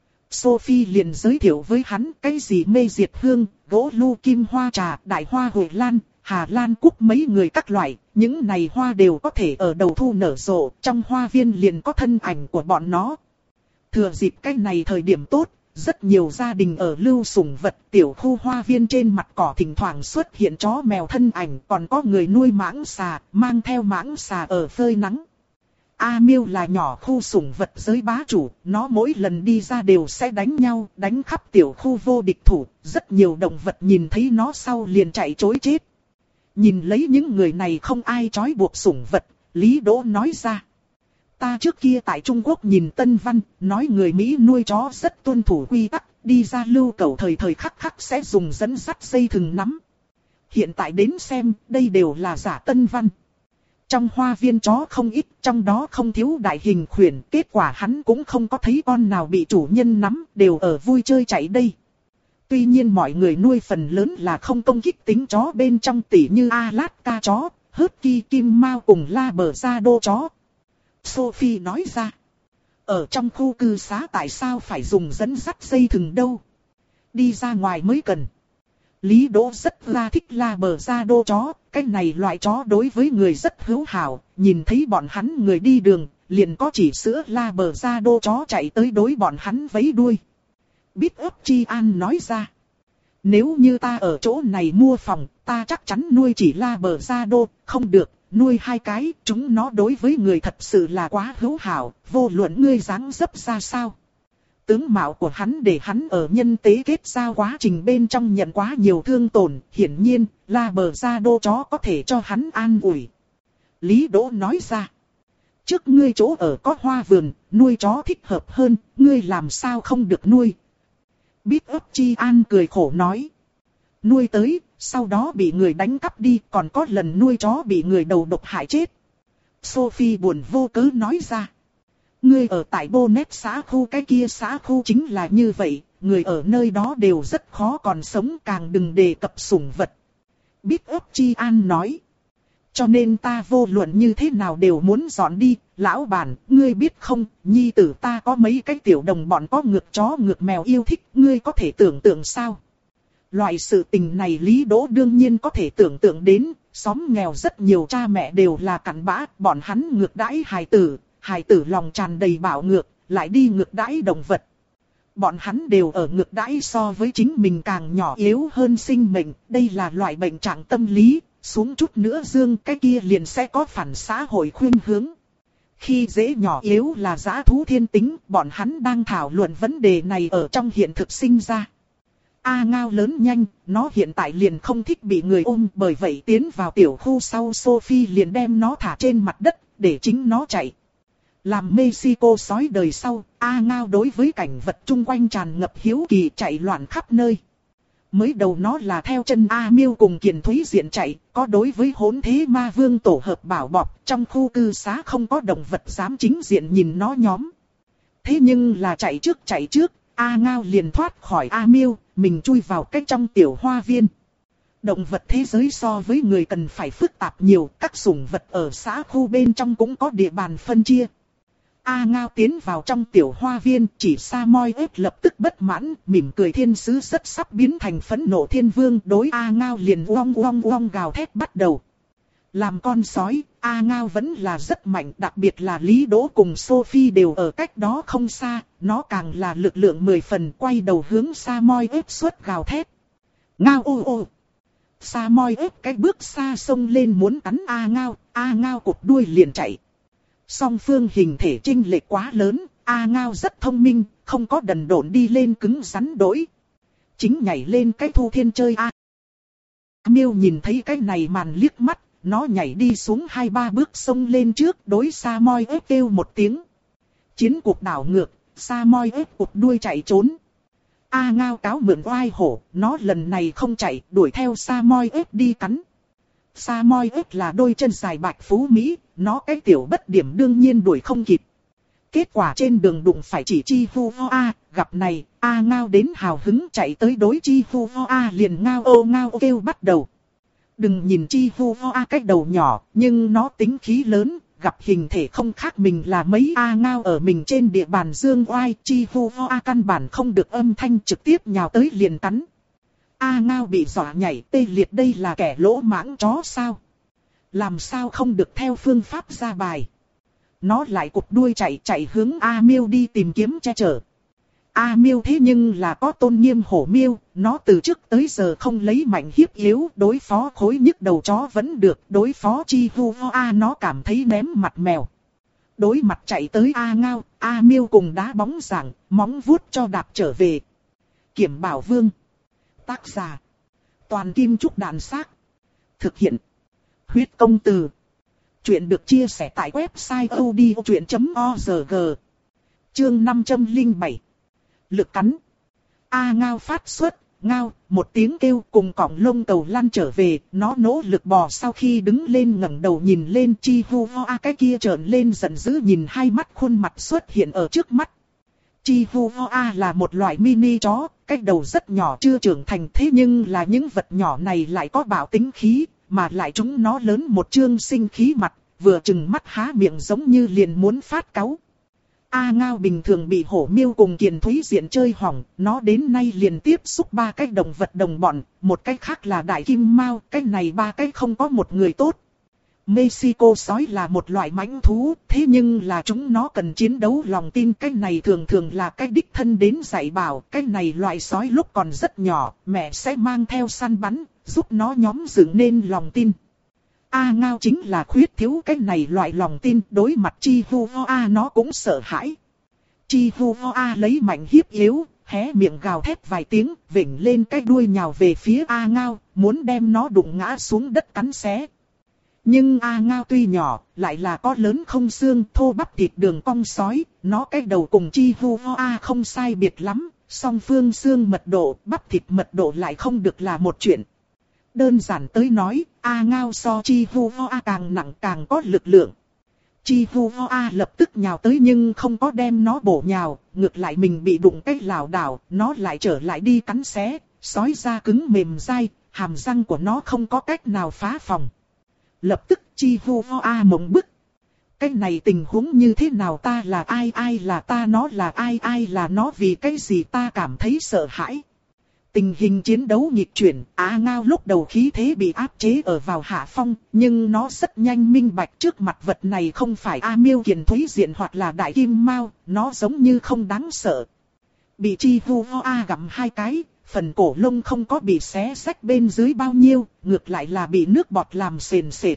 Sophie liền giới thiệu với hắn cái gì mê diệt hương, gỗ lu kim hoa trà, đại hoa huệ lan, hà lan cúc mấy người các loại, những này hoa đều có thể ở đầu thu nở rộ, trong hoa viên liền có thân ảnh của bọn nó. Thừa dịp cái này thời điểm tốt, rất nhiều gia đình ở lưu sủng vật, tiểu khu hoa viên trên mặt cỏ thỉnh thoảng xuất hiện chó mèo thân ảnh, còn có người nuôi mãng xà, mang theo mãng xà ở phơi nắng. A Miêu là nhỏ khu sủng vật giới bá chủ, nó mỗi lần đi ra đều sẽ đánh nhau, đánh khắp tiểu khu vô địch thủ, rất nhiều động vật nhìn thấy nó sau liền chạy trối chết. Nhìn lấy những người này không ai trói buộc sủng vật, Lý Đỗ nói ra. Ta trước kia tại Trung Quốc nhìn Tân Văn, nói người Mỹ nuôi chó rất tuân thủ quy tắc, đi ra lưu cẩu thời thời khắc khắc sẽ dùng dẫn dắt dây thừng nắm. Hiện tại đến xem, đây đều là giả Tân Văn. Trong hoa viên chó không ít, trong đó không thiếu đại hình khuyển, kết quả hắn cũng không có thấy con nào bị chủ nhân nắm, đều ở vui chơi chạy đây. Tuy nhiên mọi người nuôi phần lớn là không công kích tính chó bên trong tỉ như Alaska chó, Husky Kim Mao cùng Labrador chó. Sophie nói ra. Ở trong khu cư xá tại sao phải dùng dẫn dắt dây thừng đâu? Đi ra ngoài mới cần. Lý Đỗ rất là thích Labrador chó, cái này loại chó đối với người rất hữu hảo, nhìn thấy bọn hắn người đi đường, liền có chỉ sữa Labrador chó chạy tới đối bọn hắn vẫy đuôi. Biết ấp Chi An nói ra. Nếu như ta ở chỗ này mua phòng, ta chắc chắn nuôi chỉ Labrador, không được, nuôi hai cái, chúng nó đối với người thật sự là quá hữu hảo, vô luận ngươi dáng dấp ra sao. Tướng mạo của hắn để hắn ở nhân tế kết giao quá trình bên trong nhận quá nhiều thương tổn, hiển nhiên, Labrador chó có thể cho hắn an ủi. Lý Đỗ nói ra. Trước ngươi chỗ ở có hoa vườn, nuôi chó thích hợp hơn, ngươi làm sao không được nuôi. Biết ấp Chi An cười khổ nói. Nuôi tới, sau đó bị người đánh cắp đi, còn có lần nuôi chó bị người đầu độc hại chết. Sophie buồn vô cớ nói ra. Ngươi ở tại Bonnet xã khu, cái kia xã khu chính là như vậy, người ở nơi đó đều rất khó còn sống, càng đừng đề cập sủng vật. Biết ấp Chi An nói. Cho nên ta vô luận như thế nào đều muốn dọn đi, lão bản, ngươi biết không, nhi tử ta có mấy cái tiểu đồng bọn có ngược chó ngược mèo yêu thích, ngươi có thể tưởng tượng sao? Loại sự tình này Lý Đỗ đương nhiên có thể tưởng tượng đến, xóm nghèo rất nhiều cha mẹ đều là cặn bã, bọn hắn ngược đãi hài tử, hài tử lòng tràn đầy bạo ngược, lại đi ngược đãi động vật. Bọn hắn đều ở ngược đãi so với chính mình càng nhỏ yếu hơn sinh mệnh, đây là loại bệnh trạng tâm lý, xuống chút nữa dương cái kia liền sẽ có phản xã hội khuynh hướng. Khi dễ nhỏ yếu là dã thú thiên tính, bọn hắn đang thảo luận vấn đề này ở trong hiện thực sinh ra. A Ngao lớn nhanh, nó hiện tại liền không thích bị người ôm, bởi vậy tiến vào tiểu khu sau Sophie liền đem nó thả trên mặt đất, để chính nó chạy. Làm Mexico sói đời sau, A Ngao đối với cảnh vật chung quanh tràn ngập hiếu kỳ, chạy loạn khắp nơi. Mới đầu nó là theo chân A Miêu cùng Kiền Thúy Diện chạy, có đối với hỗn thế ma vương tổ hợp bảo bọc, trong khu cư xá không có động vật dám chính diện nhìn nó nhóm. Thế nhưng là chạy trước chạy trước, A Ngao liền thoát khỏi A Miêu, mình chui vào cách trong tiểu hoa viên. Động vật thế giới so với người cần phải phức tạp nhiều, các sủng vật ở xã khu bên trong cũng có địa bàn phân chia. A Ngao tiến vào trong tiểu hoa viên, chỉ Samoyed lập tức bất mãn, mỉm cười thiên sứ rất sắp biến thành phẫn nộ thiên vương, đối A Ngao liền uong uong uong gào thét bắt đầu. Làm con sói, A Ngao vẫn là rất mạnh, đặc biệt là Lý Đỗ cùng Sophie đều ở cách đó không xa, nó càng là lực lượng mười phần, quay đầu hướng Samoyed xuất gào thét. Ngao ô ô! Samoyed cái bước xa xông lên muốn cắn A Ngao, A Ngao cụp đuôi liền chạy. Song phương hình thể chênh lệch quá lớn, A Ngao rất thông minh, không có đần độn đi lên cứng rắn đối. Chính nhảy lên cái thu thiên chơi A. Miêu nhìn thấy cái này màn liếc mắt, nó nhảy đi xuống hai ba bước xông lên trước, đối Samoyed kêu một tiếng. Chiến cuộc đảo ngược, Samoyed cụp đuôi chạy trốn. A Ngao cáo mượn oai hổ, nó lần này không chạy, đuổi theo Samoyed đi cắn. Samoyed là đôi chân dài bạch phú Mỹ, nó cái tiểu bất điểm đương nhiên đuổi không kịp. Kết quả trên đường đụng phải chỉ Chi Hu Hoa, gặp này, A Ngao đến hào hứng chạy tới đối Chi Hu Hoa liền ngao ô ngao ô kêu bắt đầu. Đừng nhìn Chi Hu Hoa cái đầu nhỏ, nhưng nó tính khí lớn, gặp hình thể không khác mình là mấy A Ngao ở mình trên địa bàn dương oai, Chi Hu Hoa căn bản không được âm thanh trực tiếp nhào tới liền cắn. A Ngao bị dọa nhảy tê liệt, đây là kẻ lỗ mãng chó sao? Làm sao không được theo phương pháp ra bài? Nó lại cụp đuôi chạy chạy hướng A Miêu đi tìm kiếm che chở. A Miêu thế nhưng là có tôn nghiêm hổ miêu, nó từ trước tới giờ không lấy mạnh hiếp yếu, đối phó khối nhức đầu chó vẫn được, đối phó Chi Hu Hoa nó cảm thấy ném mặt mèo. đối mặt chạy tới A Ngao, A Miêu cùng đá bóng giảng, móng vuốt cho đạp trở về. Kiểm Bảo Vương. Tác giả. Toàn Kim Trúc Đàn Xác. Thực hiện. Huyết Công Từ. Chuyện được chia sẻ tại website odchuyện chấm org. Chương năm trăm lẻ bảy. Lực cắn. A Ngao phát xuất, ngao, một tiếng kêu cùng cọng lông cầu lăn trở về, nó nỗ lực bò sau khi đứng lên ngẩng đầu nhìn lên Chi Hu Hoa cái kia trợn lên giận dữ nhìn hai mắt khuôn mặt xuất hiện ở trước mắt. Chi Hu Hoa là một loại mini chó, cái đầu rất nhỏ chưa trưởng thành thế nhưng là những vật nhỏ này lại có bạo tính khí, mà lại chúng nó lớn một trương sinh khí mặt, vừa trừng mắt há miệng giống như liền muốn phát cáu. A Ngao bình thường bị hổ miêu cùng Kiền Thúy Diện chơi hỏng, nó đến nay liền tiếp xúc ba cái động vật đồng bọn, một cái khác là đại kim mao, cái này ba cái không có một người tốt. Mexico sói là một loại mãnh thú, thế nhưng là chúng nó cần chiến đấu lòng tin, cái này thường thường là cái đích thân đến dạy bảo, cái này loại sói lúc còn rất nhỏ, mẹ sẽ mang theo săn bắn, giúp nó nhóm dựng nên lòng tin. A Ngao chính là khuyết thiếu cái này loại lòng tin, đối mặt Chi Hu Hoa nó cũng sợ hãi. Chi Hu Hoa lấy mạnh hiếp yếu, hé miệng gào thét vài tiếng, vểnh lên cái đuôi nhào về phía A Ngao, muốn đem nó đụng ngã xuống đất cắn xé. Nhưng A Ngao tuy nhỏ, lại là có lớn không xương thô bắp thịt đường cong sói, nó cái đầu cùng Chi Hu Hoa không sai biệt lắm, song phương xương mật độ, bắp thịt mật độ lại không được là một chuyện. Đơn giản tới nói, A Ngao so Chi Hu Hoa càng nặng càng có lực lượng. Chi Hu Hoa lập tức nhào tới nhưng không có đem nó bổ nhào, ngược lại mình bị đụng cái lảo đảo, nó lại trở lại đi cắn xé, sói da cứng mềm dai, hàm răng của nó không có cách nào phá phòng. Lập tức Chi Hu Hoa mộng bức. Cái này tình huống như thế nào, ta là ai, ai là ta, nó là ai, ai là nó, vì cái gì ta cảm thấy sợ hãi. Tình hình chiến đấu nghịch chuyển, A Ngao lúc đầu khí thế bị áp chế ở vào hạ phong, nhưng nó rất nhanh minh bạch trước mặt vật này không phải A Miêu Kiền Thúy Diện hoặc là Đại Kim Mao, nó giống như không đáng sợ. Bị Chi Hu Hoa gặm hai cái, phần cổ lông không có bị xé rách bên dưới bao nhiêu, ngược lại là bị nước bọt làm sền sệt.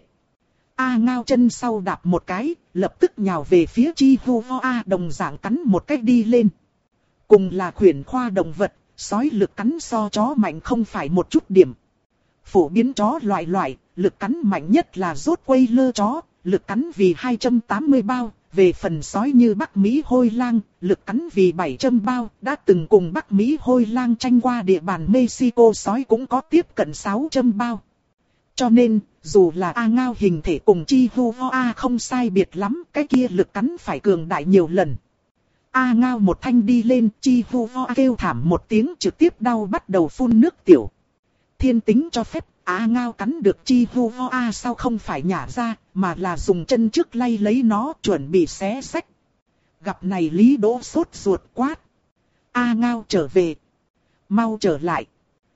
A Ngao chân sau đạp một cái, lập tức nhào về phía Chi Hu Hoa đồng dạng cắn một cái đi lên. Cùng là khuyển khoa động vật. Sói lực cắn so chó mạnh không phải một chút điểm. Phổ biến chó loại loại, lực cắn mạnh nhất là rốt quây lơ chó, lực cắn vì hai trăm tám mươi bao. Về phần sói như Bắc Mỹ hôi lang, lực cắn vì bảy trăm bao, đã từng cùng Bắc Mỹ hôi lang tranh qua địa bàn Mexico sói cũng có tiếp cận sáu trăm bao. Cho nên, dù là A Ngao hình thể cùng Chi Hu Hoa không sai biệt lắm, cái kia lực cắn phải cường đại nhiều lần. A Ngao một thanh đi lên, Chi Hu Hoa kêu thảm một tiếng trực tiếp đau bắt đầu phun nước tiểu. Thiên tính cho phép, A Ngao cắn được Chi Hu Hoa sao không phải nhả ra, mà là dùng chân trước lay lấy nó chuẩn bị xé xách. Gặp này Lý Đỗ sốt ruột quát. A Ngao trở về. Mau trở lại.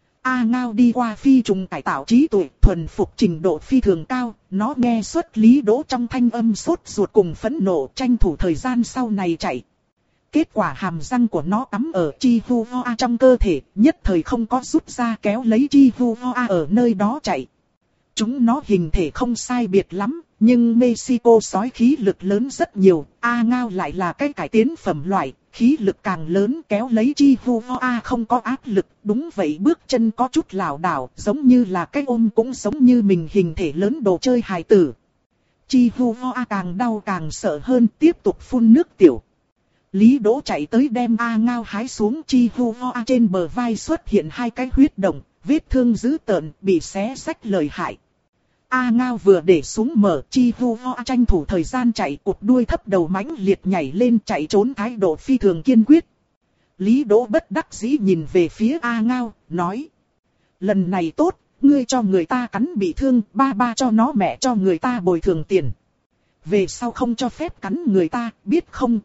A Ngao đi qua phi trùng cải tạo trí tuệ, thuần phục trình độ phi thường cao, nó nghe xuất Lý Đỗ trong thanh âm sốt ruột cùng phẫn nộ, tranh thủ thời gian sau này chạy. Kết quả hàm răng của nó cắm ở Chi Hu Hoa trong cơ thể, nhất thời không có rút ra kéo lấy Chi Hu Hoa ở nơi đó chạy. Chúng nó hình thể không sai biệt lắm, nhưng Mexico sói khí lực lớn rất nhiều, A Ngao lại là cái cải tiến phẩm loại, khí lực càng lớn kéo lấy Chi Hu Hoa không có áp lực, đúng vậy bước chân có chút lảo đảo, giống như là cái ôm cũng giống như mình hình thể lớn đồ chơi hài tử. Chi Hu Hoa càng đau càng sợ hơn, tiếp tục phun nước tiểu. Lý Đỗ chạy tới đem A Ngao hái xuống, Chi Hu Hoa trên bờ vai xuất hiện hai cái huyết động, vết thương dữ tợn, bị xé rách lợi hại. A Ngao vừa để xuống mở, Chi Hu Hoa tranh thủ thời gian chạy, cụt đuôi thấp đầu mãnh liệt nhảy lên chạy trốn thái độ phi thường kiên quyết. Lý Đỗ bất đắc dĩ nhìn về phía A Ngao, nói. Lần này tốt, ngươi cho người ta cắn bị thương, ba ba cho nó, mẹ cho người ta bồi thường tiền. Về sau không cho phép cắn người ta, biết không?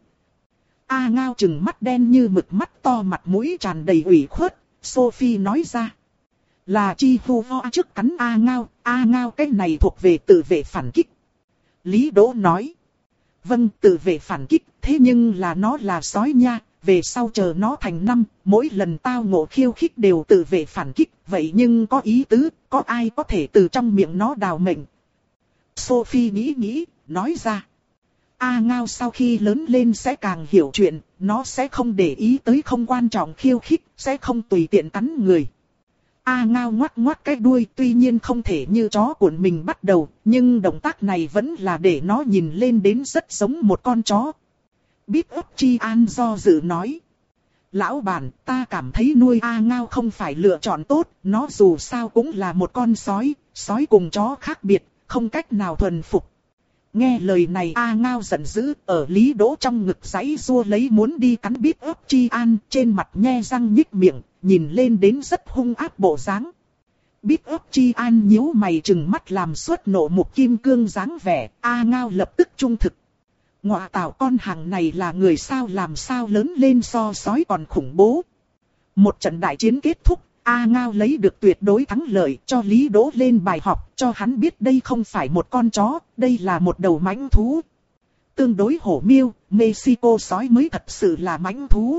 A Ngao trừng mắt đen như mực, mắt to, mặt mũi tràn đầy ủy khuất. Sophie nói ra. Là Chi Hu Hoa trước cắn A Ngao, A Ngao cái này thuộc về tự vệ phản kích. Lý Đỗ nói. Vâng, tự vệ phản kích, thế nhưng là nó là sói nha, về sau chờ nó thành năm, mỗi lần tao ngộ khiêu khích đều tự vệ phản kích, vậy nhưng có ý tứ, có ai có thể từ trong miệng nó đào mệnh? Sophie nghĩ nghĩ, nói ra. A Ngao sau khi lớn lên sẽ càng hiểu chuyện, nó sẽ không để ý tới không quan trọng khiêu khích, sẽ không tùy tiện cắn người. A Ngao ngoắc ngoắc cái đuôi, tuy nhiên không thể như chó của mình bắt đầu, nhưng động tác này vẫn là để nó nhìn lên đến rất giống một con chó. Bíp ấp Chi An do dự nói. Lão bản, ta cảm thấy nuôi A Ngao không phải lựa chọn tốt, nó dù sao cũng là một con sói, sói cùng chó khác biệt, không cách nào thuần phục. Nghe lời này A Ngao giận dữ, ở Lý Đỗ trong ngực giãy giụa lấy muốn đi cắn Bíp ấp Chi An, trên mặt nhe răng nhích miệng, nhìn lên đến rất hung ác bộ dáng. Bíp ấp Chi An nhíu mày trừng mắt làm xuất nộ mục kim cương dáng vẻ, A Ngao lập tức trung thực. Ngọa tảo, con hàng này là người sao, làm sao lớn lên so sói còn khủng bố. Một trận đại chiến kết thúc, A Ngao lấy được tuyệt đối thắng lợi, cho Lý Đỗ lên bài học, cho hắn biết đây không phải một con chó, đây là một đầu mãnh thú. Tương đối hổ miêu, Mexico sói mới thật sự là mãnh thú.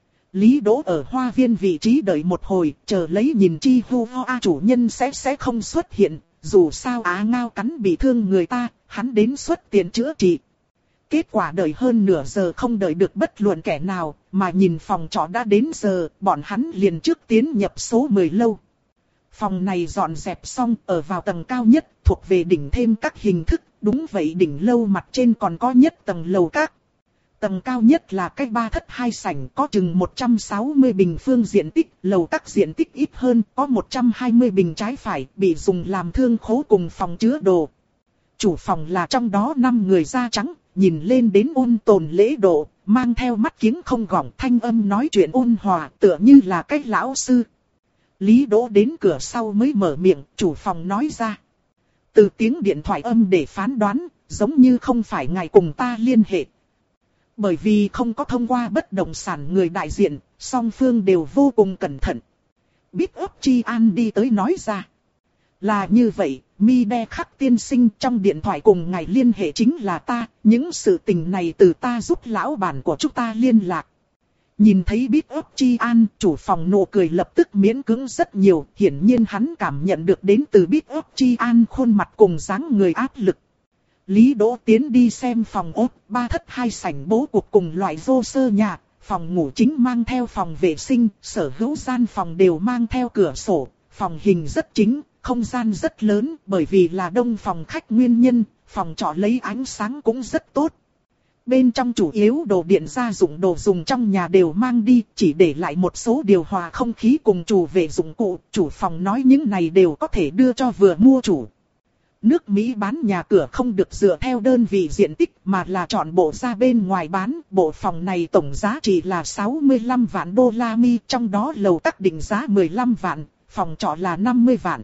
Lý Đỗ ở hoa viên vị trí đợi một hồi, chờ lấy nhìn Chihuahua chủ nhân sẽ sẽ không xuất hiện, dù sao A Ngao cắn bị thương người ta, hắn đến xuất tiền chữa trị. Kết quả đợi hơn nửa giờ không đợi được bất luận kẻ nào, mà nhìn phòng trọ đã đến giờ, bọn hắn liền trước tiến nhập số mười lâu. Phòng này dọn dẹp xong, ở vào tầng cao nhất, thuộc về đỉnh thêm các hình thức, đúng vậy đỉnh lâu mặt trên còn có nhất tầng lầu các. Tầng cao nhất là cái ba thất hai sảnh, có chừng một trăm sáu mươi bình phương diện tích, lầu các diện tích ít hơn, có một trăm hai mươi bình trái phải, bị dùng làm thương khố cùng phòng chứa đồ. Chủ phòng là trong đó năm người da trắng, nhìn lên đến ôn tồn lễ độ, mang theo mắt kiếng không gọng, thanh âm nói chuyện ôn hòa, tựa như là cái lão sư. Lý Đỗ đến cửa sau mới mở miệng, chủ phòng nói ra. Từ tiếng điện thoại âm để phán đoán, giống như không phải ngài cùng ta liên hệ. Bởi vì không có thông qua bất động sản người đại diện, song phương đều vô cùng cẩn thận. Bíp ấp Chi An đi tới nói ra. Là như vậy, Mi Đe Khắc tiên sinh, trong điện thoại cùng ngài liên hệ chính là ta, những sự tình này từ ta giúp lão bản của chúng ta liên lạc. Nhìn thấy Bíp ấp Chi An, chủ phòng nụ cười lập tức miễn cưỡng rất nhiều, hiển nhiên hắn cảm nhận được đến từ Bíp ấp Chi An khuôn mặt cùng dáng người áp lực. Lý Đỗ tiến đi xem phòng ốt, ba thất hai sảnh bố cục cùng loại vô sơ nhà, phòng ngủ chính mang theo phòng vệ sinh, sở hữu gian phòng đều mang theo cửa sổ, phòng hình rất chính, không gian rất lớn, bởi vì là đông phòng khách nguyên nhân, phòng trọ lấy ánh sáng cũng rất tốt. Bên trong chủ yếu đồ điện gia dụng đồ dùng trong nhà đều mang đi, chỉ để lại một số điều hòa không khí cùng chủ vệ dụng cụ, chủ phòng nói những này đều có thể đưa cho vừa mua chủ. Nước Mỹ bán nhà cửa không được dựa theo đơn vị diện tích mà là chọn bộ ra bên ngoài bán. Bộ phòng này tổng giá trị là sáu mươi lăm vạn đô la Mi, trong đó lầu các định giá mười lăm vạn, phòng trọ là năm mươi vạn.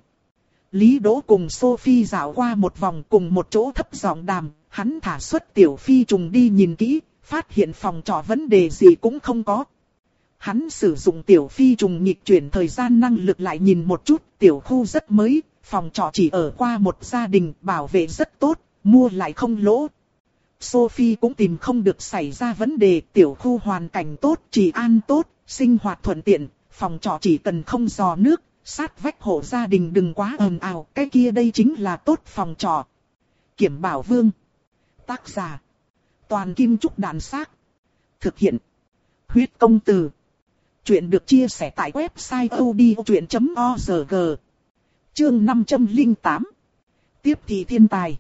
Lý Đỗ cùng Sophie dạo qua một vòng cùng một chỗ thấp giọng đàm, hắn thả xuất tiểu phi trùng đi nhìn kỹ, phát hiện phòng trọ vấn đề gì cũng không có. Hắn sử dụng tiểu phi trùng nghịch chuyển thời gian năng lực lại nhìn một chút, tiểu khu rất mới. Phòng trọ chỉ ở qua một gia đình, bảo vệ rất tốt, mua lại không lỗ. Sophie cũng tìm không được xảy ra vấn đề, tiểu khu hoàn cảnh tốt,治an tốt, sinh hoạt thuận tiện, phòng trọ chỉ cần không rò nước, sát vách hộ gia đình đừng quá ồn ào, cái kia đây chính là tốt phòng trọ. Kiểm Bảo Vương. Tác giả. Toàn Kim Trúc Đàn Xác. Thực hiện. Huyết Công Từ. Chuyện được chia sẻ tại website odchuyện chấm org. Chương năm trăm lẻ tám. Tiếp thị thiên tài.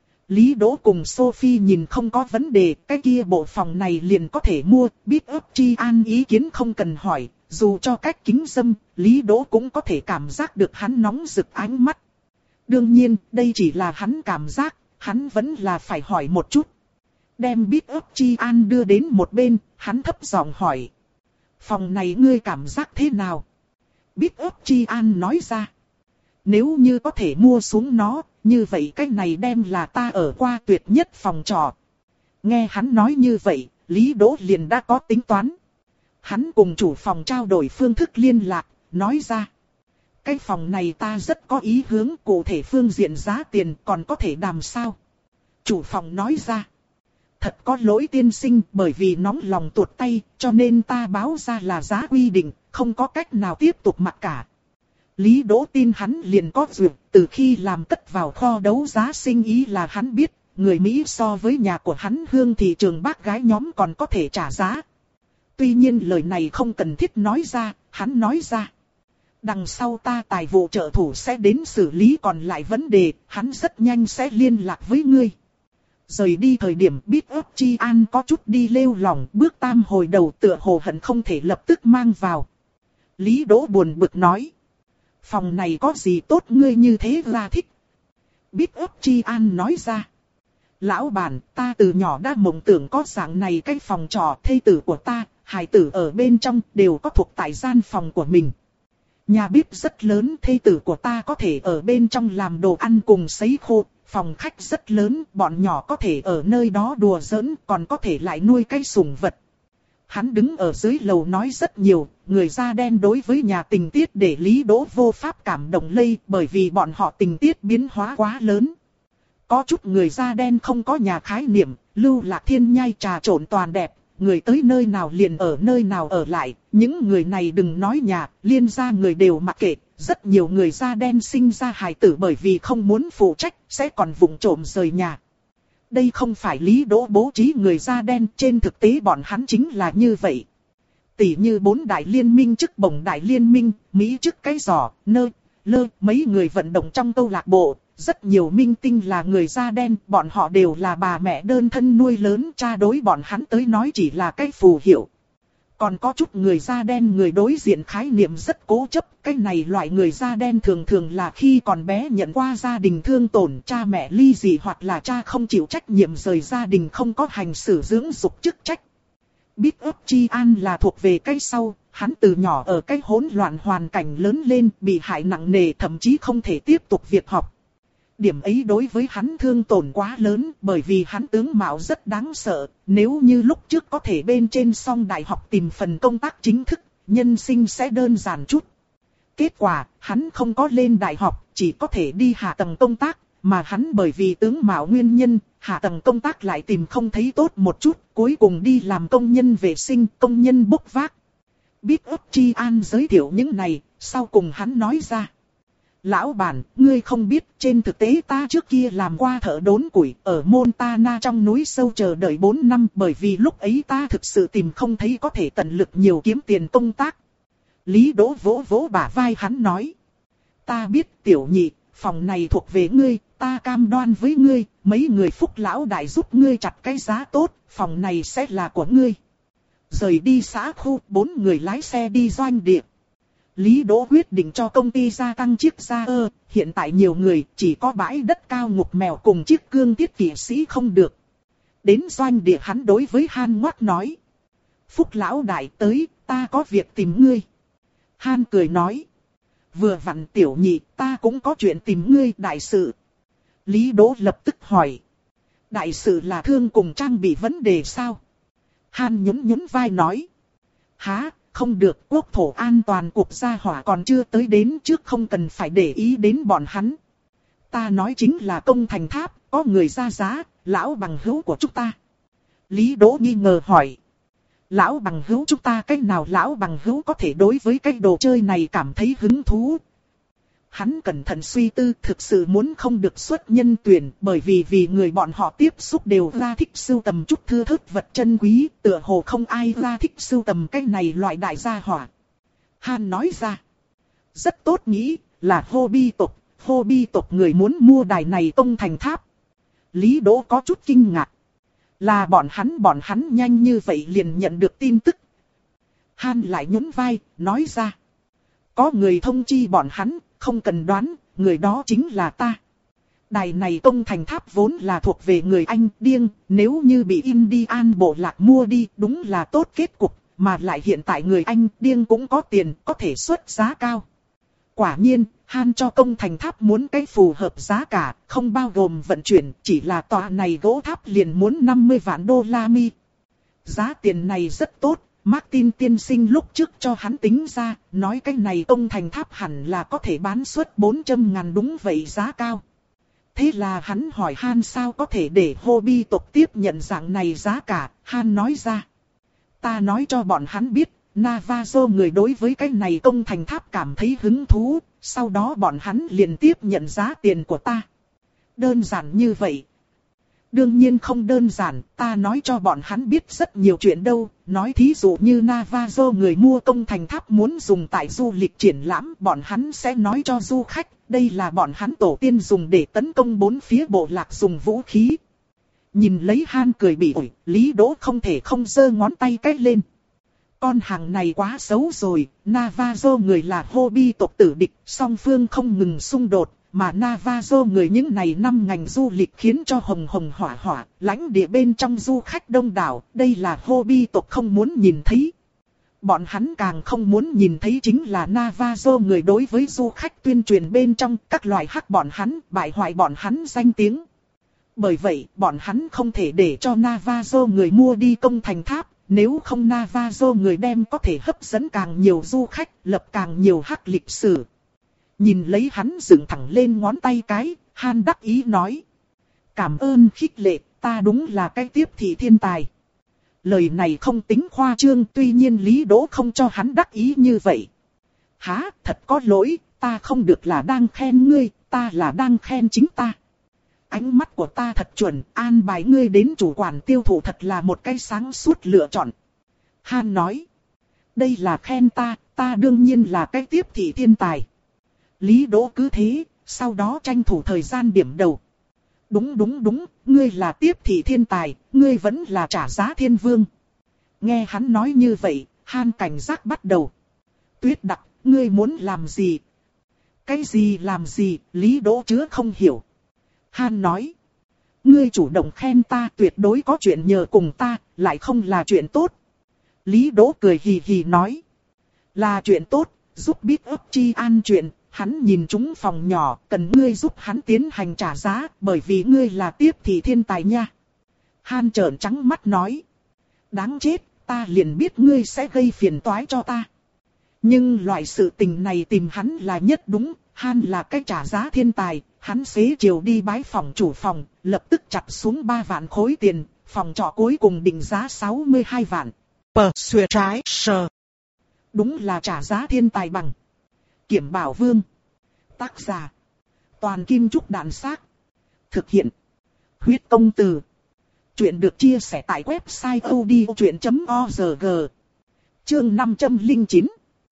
Lý Đỗ cùng Sophie nhìn không có vấn đề, cái kia bộ phòng này liền có thể mua, Bíp ấp Chi An ý kiến không cần hỏi, dù cho cách kính dâm, Lý Đỗ cũng có thể cảm giác được hắn nóng rực ánh mắt. Đương nhiên, đây chỉ là hắn cảm giác, hắn vẫn là phải hỏi một chút. Đem Bíp ấp Chi An đưa đến một bên, hắn thấp giọng hỏi. Phòng này ngươi cảm giác thế nào? Bíp ấp Chi An nói ra. Nếu như có thể mua xuống nó, như vậy cái này đem là ta ở qua tuyệt nhất phòng trọ. Nghe hắn nói như vậy, Lý Đỗ liền đã có tính toán. Hắn cùng chủ phòng trao đổi phương thức liên lạc, nói ra. Cái phòng này ta rất có ý hướng, cụ thể phương diện giá tiền còn có thể đàm sao. Chủ phòng nói ra. Thật có lỗi tiên sinh, bởi vì nóng lòng tuột tay, cho nên ta báo ra là giá quy định, không có cách nào tiếp tục mặc cả. Lý Đỗ tin hắn liền có duyệt, từ khi làm cất vào kho đấu giá sinh ý là hắn biết, người Mỹ so với nhà của hắn hương thị trường bác gái nhóm còn có thể trả giá. Tuy nhiên lời này không cần thiết nói ra, hắn nói ra. Đằng sau ta tài vụ trợ thủ sẽ đến xử lý còn lại vấn đề, hắn rất nhanh sẽ liên lạc với ngươi. Rời đi thời điểm biết ấp Chi An có chút đi lêu lỏng, bước tam hồi đầu tựa hồ hận không thể lập tức mang vào. Lý Đỗ buồn bực nói. Phòng này có gì tốt ngươi như thế ra thích. Biết ấp Chi An nói ra. Lão bản, ta từ nhỏ đã mộng tưởng có dạng này cái phòng trọ, thê tử của ta, hài tử ở bên trong đều có thuộc tại gian phòng của mình. Nhà bếp rất lớn, thê tử của ta có thể ở bên trong làm đồ ăn cùng sấy khô, phòng khách rất lớn, bọn nhỏ có thể ở nơi đó đùa giỡn, còn có thể lại nuôi cái sủng vật. Hắn đứng ở dưới lầu nói rất nhiều, người da đen đối với nhà tình tiết để Lý Đỗ vô pháp cảm động lây, bởi vì bọn họ tình tiết biến hóa quá lớn. Có chút người da đen không có nhà khái niệm, lưu lạc thiên nhai trà trộn toàn đẹp, người tới nơi nào liền ở nơi nào ở lại, những người này đừng nói nhà, liên gia người đều mặc kệ, rất nhiều người da đen sinh ra hài tử bởi vì không muốn phụ trách, sẽ còn vụng trộm rời nhà. Đây không phải Lý Đỗ bố trí người da đen, trên thực tế bọn hắn chính là như vậy. Tỷ như bốn đại liên minh chức bổng đại liên minh, Mỹ chức cái giỏ, nơ, lơ, mấy người vận động trong câu lạc bộ. Rất nhiều minh tinh là người da đen, bọn họ đều là bà mẹ đơn thân nuôi lớn, cha đối bọn hắn tới nói chỉ là cái phù hiệu. Còn có chút người da đen người đối diện khái niệm rất cố chấp, cái này loại người da đen thường thường là khi còn bé nhận qua gia đình thương tổn, cha mẹ ly dị hoặc là cha không chịu trách nhiệm rời gia đình không có hành xử dưỡng dục chức trách. Biết ấp Chi An là thuộc về cái sau, hắn từ nhỏ ở cái hỗn loạn hoàn cảnh lớn lên, bị hại nặng nề thậm chí không thể tiếp tục việc học. Điểm ấy đối với hắn thương tổn quá lớn bởi vì hắn tướng mạo rất đáng sợ, nếu như lúc trước có thể bên trên xong đại học tìm phần công tác chính thức, nhân sinh sẽ đơn giản chút. Kết quả, hắn không có lên đại học, chỉ có thể đi hạ tầng công tác, mà hắn bởi vì tướng mạo nguyên nhân, hạ tầng công tác lại tìm không thấy tốt một chút, cuối cùng đi làm công nhân vệ sinh, công nhân bốc vác. Biết ấp Chi An giới thiệu những này, sau cùng hắn nói ra. Lão bản, ngươi không biết, trên thực tế ta trước kia làm qua thợ đốn củi ở Montana trong núi sâu chờ đợi bốn năm bởi vì lúc ấy ta thực sự tìm không thấy có thể tận lực nhiều kiếm tiền công tác. Lý Đỗ vỗ vỗ bả vai hắn nói. Ta biết tiểu nhị, phòng này thuộc về ngươi, ta cam đoan với ngươi, mấy người phúc lão đại giúp ngươi chặt cái giá tốt, phòng này sẽ là của ngươi. Rời đi xã khu, bốn người lái xe đi doanh địa. Lý Đỗ quyết định cho công ty gia tăng chiếc gia ơ, hiện tại nhiều người chỉ có bãi đất cao ngục mèo cùng chiếc cương thiết kỵ sĩ không được. Đến doanh địa hắn đối với Han ngoắt nói. Phúc lão đại tới, ta có việc tìm ngươi. Han cười nói. Vừa vặn tiểu nhị, ta cũng có chuyện tìm ngươi đại sự. Lý Đỗ lập tức hỏi. Đại sự là thương cùng trang bị vấn đề sao? Han nhún nhún vai nói. Hả? Không được, quốc thổ an toàn cục gia hỏa còn chưa tới đến trước không cần phải để ý đến bọn hắn. Ta nói chính là công thành tháp, có người ra giá, lão bằng hữu của chúng ta. Lý Đỗ nghi ngờ hỏi. Lão bằng hữu chúng ta cách nào lão bằng hữu có thể đối với cái đồ chơi này cảm thấy hứng thú? Hắn cẩn thận suy tư thực sự muốn không được xuất nhân tuyển bởi vì vì người bọn họ tiếp xúc đều ra thích sưu tầm chút thưa thớt vật chân quý, tựa hồ không ai ra thích sưu tầm cái này loại đại gia hỏa. Han nói ra, rất tốt nghĩ là hobby tộc, hobby tộc người muốn mua đài này công thành tháp. Lý Đỗ có chút kinh ngạc, là bọn hắn bọn hắn nhanh như vậy liền nhận được tin tức. Han lại nhún vai, nói ra, có người thông chi bọn hắn. Không cần đoán, người đó chính là ta. Đài này công thành tháp vốn là thuộc về người Anh điên, nếu như bị Indian bộ lạc mua đi đúng là tốt kết cục, mà lại hiện tại người Anh điên cũng có tiền, có thể xuất giá cao. Quả nhiên, Han cho công thành tháp muốn cái phù hợp giá cả, không bao gồm vận chuyển, chỉ là tòa này gỗ tháp liền muốn năm mươi vạn đô la Mi. Giá tiền này rất tốt. Martin tiên sinh lúc trước cho hắn tính ra, nói cái này công thành tháp hẳn là có thể bán suất bốn trăm ngàn đúng vậy giá cao. Thế là hắn hỏi Han sao có thể để hobby tộc tiếp nhận dạng này giá cả, Han nói ra. Ta nói cho bọn hắn biết, Navajo người đối với cái này công thành tháp cảm thấy hứng thú, sau đó bọn hắn liền tiếp nhận giá tiền của ta. Đơn giản như vậy. Đương nhiên không đơn giản, ta nói cho bọn hắn biết rất nhiều chuyện đâu, nói thí dụ như Navajo người mua công thành tháp muốn dùng tại du lịch triển lãm, bọn hắn sẽ nói cho du khách, đây là bọn hắn tổ tiên dùng để tấn công bốn phía bộ lạc dùng vũ khí. Nhìn lấy Han cười bị ổi, Lý Đỗ không thể không giơ ngón tay cách lên. Con hàng này quá xấu rồi, Navajo người là Hopi tộc tử địch, song phương không ngừng xung đột. Mà Navajo người những này năm ngành du lịch khiến cho hồng hồng hỏa hỏa, lãnh địa bên trong du khách đông đảo, đây là Hopi tộc không muốn nhìn thấy. Bọn hắn càng không muốn nhìn thấy chính là Navajo người đối với du khách tuyên truyền bên trong các loại hắc bọn hắn, bại hoại bọn hắn danh tiếng. Bởi vậy, bọn hắn không thể để cho Navajo người mua đi công thành tháp, nếu không Navajo người đem có thể hấp dẫn càng nhiều du khách, lập càng nhiều hắc lịch sử. Nhìn lấy hắn dựng thẳng lên ngón tay cái, Han đắc ý nói. Cảm ơn khích lệ, ta đúng là cái tiếp thị thiên tài. Lời này không tính khoa trương, tuy nhiên Lý Đỗ không cho hắn đắc ý như vậy. Hả, thật có lỗi, ta không được là đang khen ngươi, ta là đang khen chính ta. Ánh mắt của ta thật chuẩn, an bài ngươi đến chủ quản tiêu thụ thật là một cái sáng suốt lựa chọn. Han nói. Đây là khen ta, ta đương nhiên là cái tiếp thị thiên tài. Lý Đỗ cứ thế, sau đó tranh thủ thời gian điểm đầu. Đúng đúng đúng, ngươi là tiếp thị thiên tài, ngươi vẫn là trả giá thiên vương. Nghe hắn nói như vậy, Han cảnh giác bắt đầu. Tuyết Đặc, ngươi muốn làm gì? Cái gì làm gì, Lý Đỗ chứa không hiểu. Han nói. Ngươi chủ động khen ta tuyệt đối có chuyện nhờ cùng ta, lại không là chuyện tốt. Lý Đỗ cười hì hì nói. Là chuyện tốt, giúp biết ấp chi an chuyện. Hắn nhìn chúng phòng nhỏ, cần ngươi giúp hắn tiến hành trả giá, bởi vì ngươi là tiếp thị thiên tài nha. Han trợn trắng mắt nói. Đáng chết, ta liền biết ngươi sẽ gây phiền toái cho ta. Nhưng loại sự tình này tìm hắn là nhất đúng, Han là cái trả giá thiên tài. Hắn xế chiều đi bái phòng chủ phòng, lập tức chặt xuống ba vạn khối tiền, phòng trọ cuối cùng định giá sáu mươi hai vạn. Pờ xuề trái sờ. Đúng là trả giá thiên tài bằng. Kiểm Bảo Vương. Tác giả. Toàn Kim Trúc Đạn Xác. Thực hiện. Huyết Công Từ. Chuyện được chia sẻ tại website odchuyện chấm org. Chương năm trăm lẻ chín.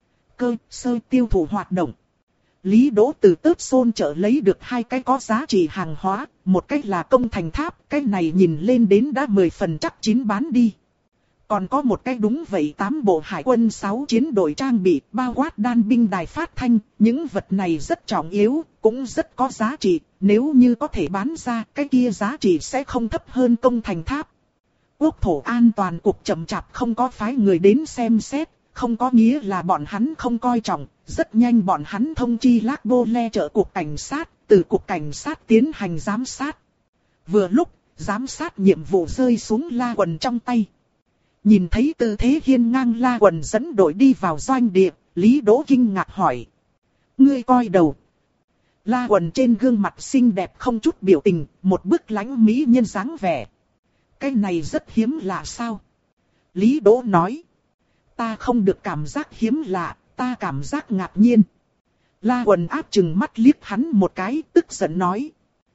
Cơ sơ tiêu thụ hoạt động. Lý Đỗ từ tớp xôn chợ lấy được hai cái có giá trị hàng hóa. Một cái là công thành tháp. Cái này nhìn lên đến đã mười phần chắc chín bán đi. Còn có một cái đúng vậy tám bộ hải quân sáu chiến đội trang bị, bao quát đan binh đài phát thanh, những vật này rất trọng yếu, cũng rất có giá trị, nếu như có thể bán ra, cái kia giá trị sẽ không thấp hơn công thành tháp. Quốc thổ an toàn cục chậm chạp không có phái người đến xem xét, không có nghĩa là bọn hắn không coi trọng, rất nhanh bọn hắn thông chi Lác Bô Le trợ cục cảnh sát, từ cục cảnh sát tiến hành giám sát. Vừa lúc, giám sát nhiệm vụ rơi xuống La Quần trong tay. Nhìn thấy tư thế hiên ngang La Quần dẫn đội đi vào doanh địa, Lý Đỗ kinh ngạc hỏi. Ngươi coi đầu. La Quần trên gương mặt xinh đẹp không chút biểu tình, một bức lãnh mỹ nhân dáng vẻ. Cái này rất hiếm lạ sao? Lý Đỗ nói. Ta không được cảm giác hiếm lạ, ta cảm giác ngạc nhiên. La Quần áp chừng mắt liếc hắn một cái, tức giận nói.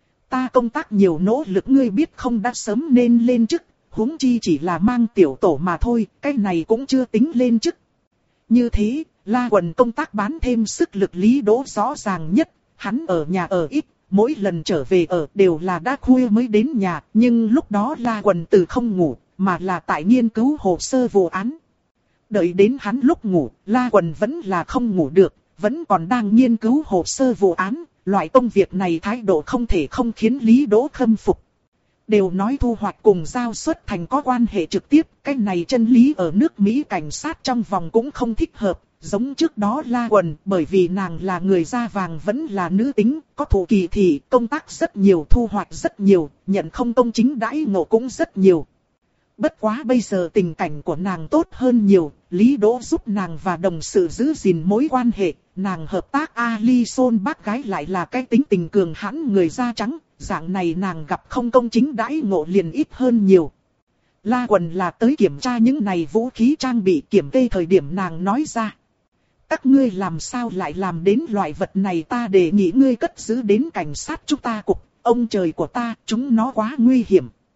Ta công tác nhiều nỗ lực ngươi biết không đã sớm nên lên chức. Huống chi chỉ là mang tiểu tổ mà thôi, cái này cũng chưa tính lên chức. Như thế, La Quần công tác bán thêm sức lực Lý Đỗ rõ ràng nhất, hắn ở nhà ở ít, mỗi lần trở về ở đều là đã khuya mới đến nhà, nhưng lúc đó La Quần từ không ngủ, mà là tại nghiên cứu hồ sơ vụ án. Đợi đến hắn lúc ngủ, La Quần vẫn là không ngủ được, vẫn còn đang nghiên cứu hồ sơ vụ án, loại công việc này thái độ không thể không khiến Lý Đỗ khâm phục. Đều nói thu hoạch cùng giao xuất thành có quan hệ trực tiếp, cái này chân lý ở nước Mỹ cảnh sát trong vòng cũng không thích hợp, giống trước đó La Quần, bởi vì nàng là người da vàng vẫn là nữ tính, có thụ kỳ thị, công tác rất nhiều, thu hoạch rất nhiều, nhận không công chính đãi ngộ cũng rất nhiều. Bất quá bây giờ tình cảnh của nàng tốt hơn nhiều, Lý Đỗ giúp nàng và đồng sự giữ gìn mối quan hệ, nàng hợp tác Alison bác gái lại là cái tính tình cường hãn người da trắng. Dạng này nàng gặp không công chính đãi ngộ liền ít hơn nhiều. La Quần là tới kiểm tra những này vũ khí trang bị kiểm kê thời điểm nàng nói ra. Các ngươi làm sao lại làm đến loại vật này ta đề nghị ngươi cất giữ đến cảnh sát chúng ta cục, ông trời của ta, chúng nó quá nguy hiểm.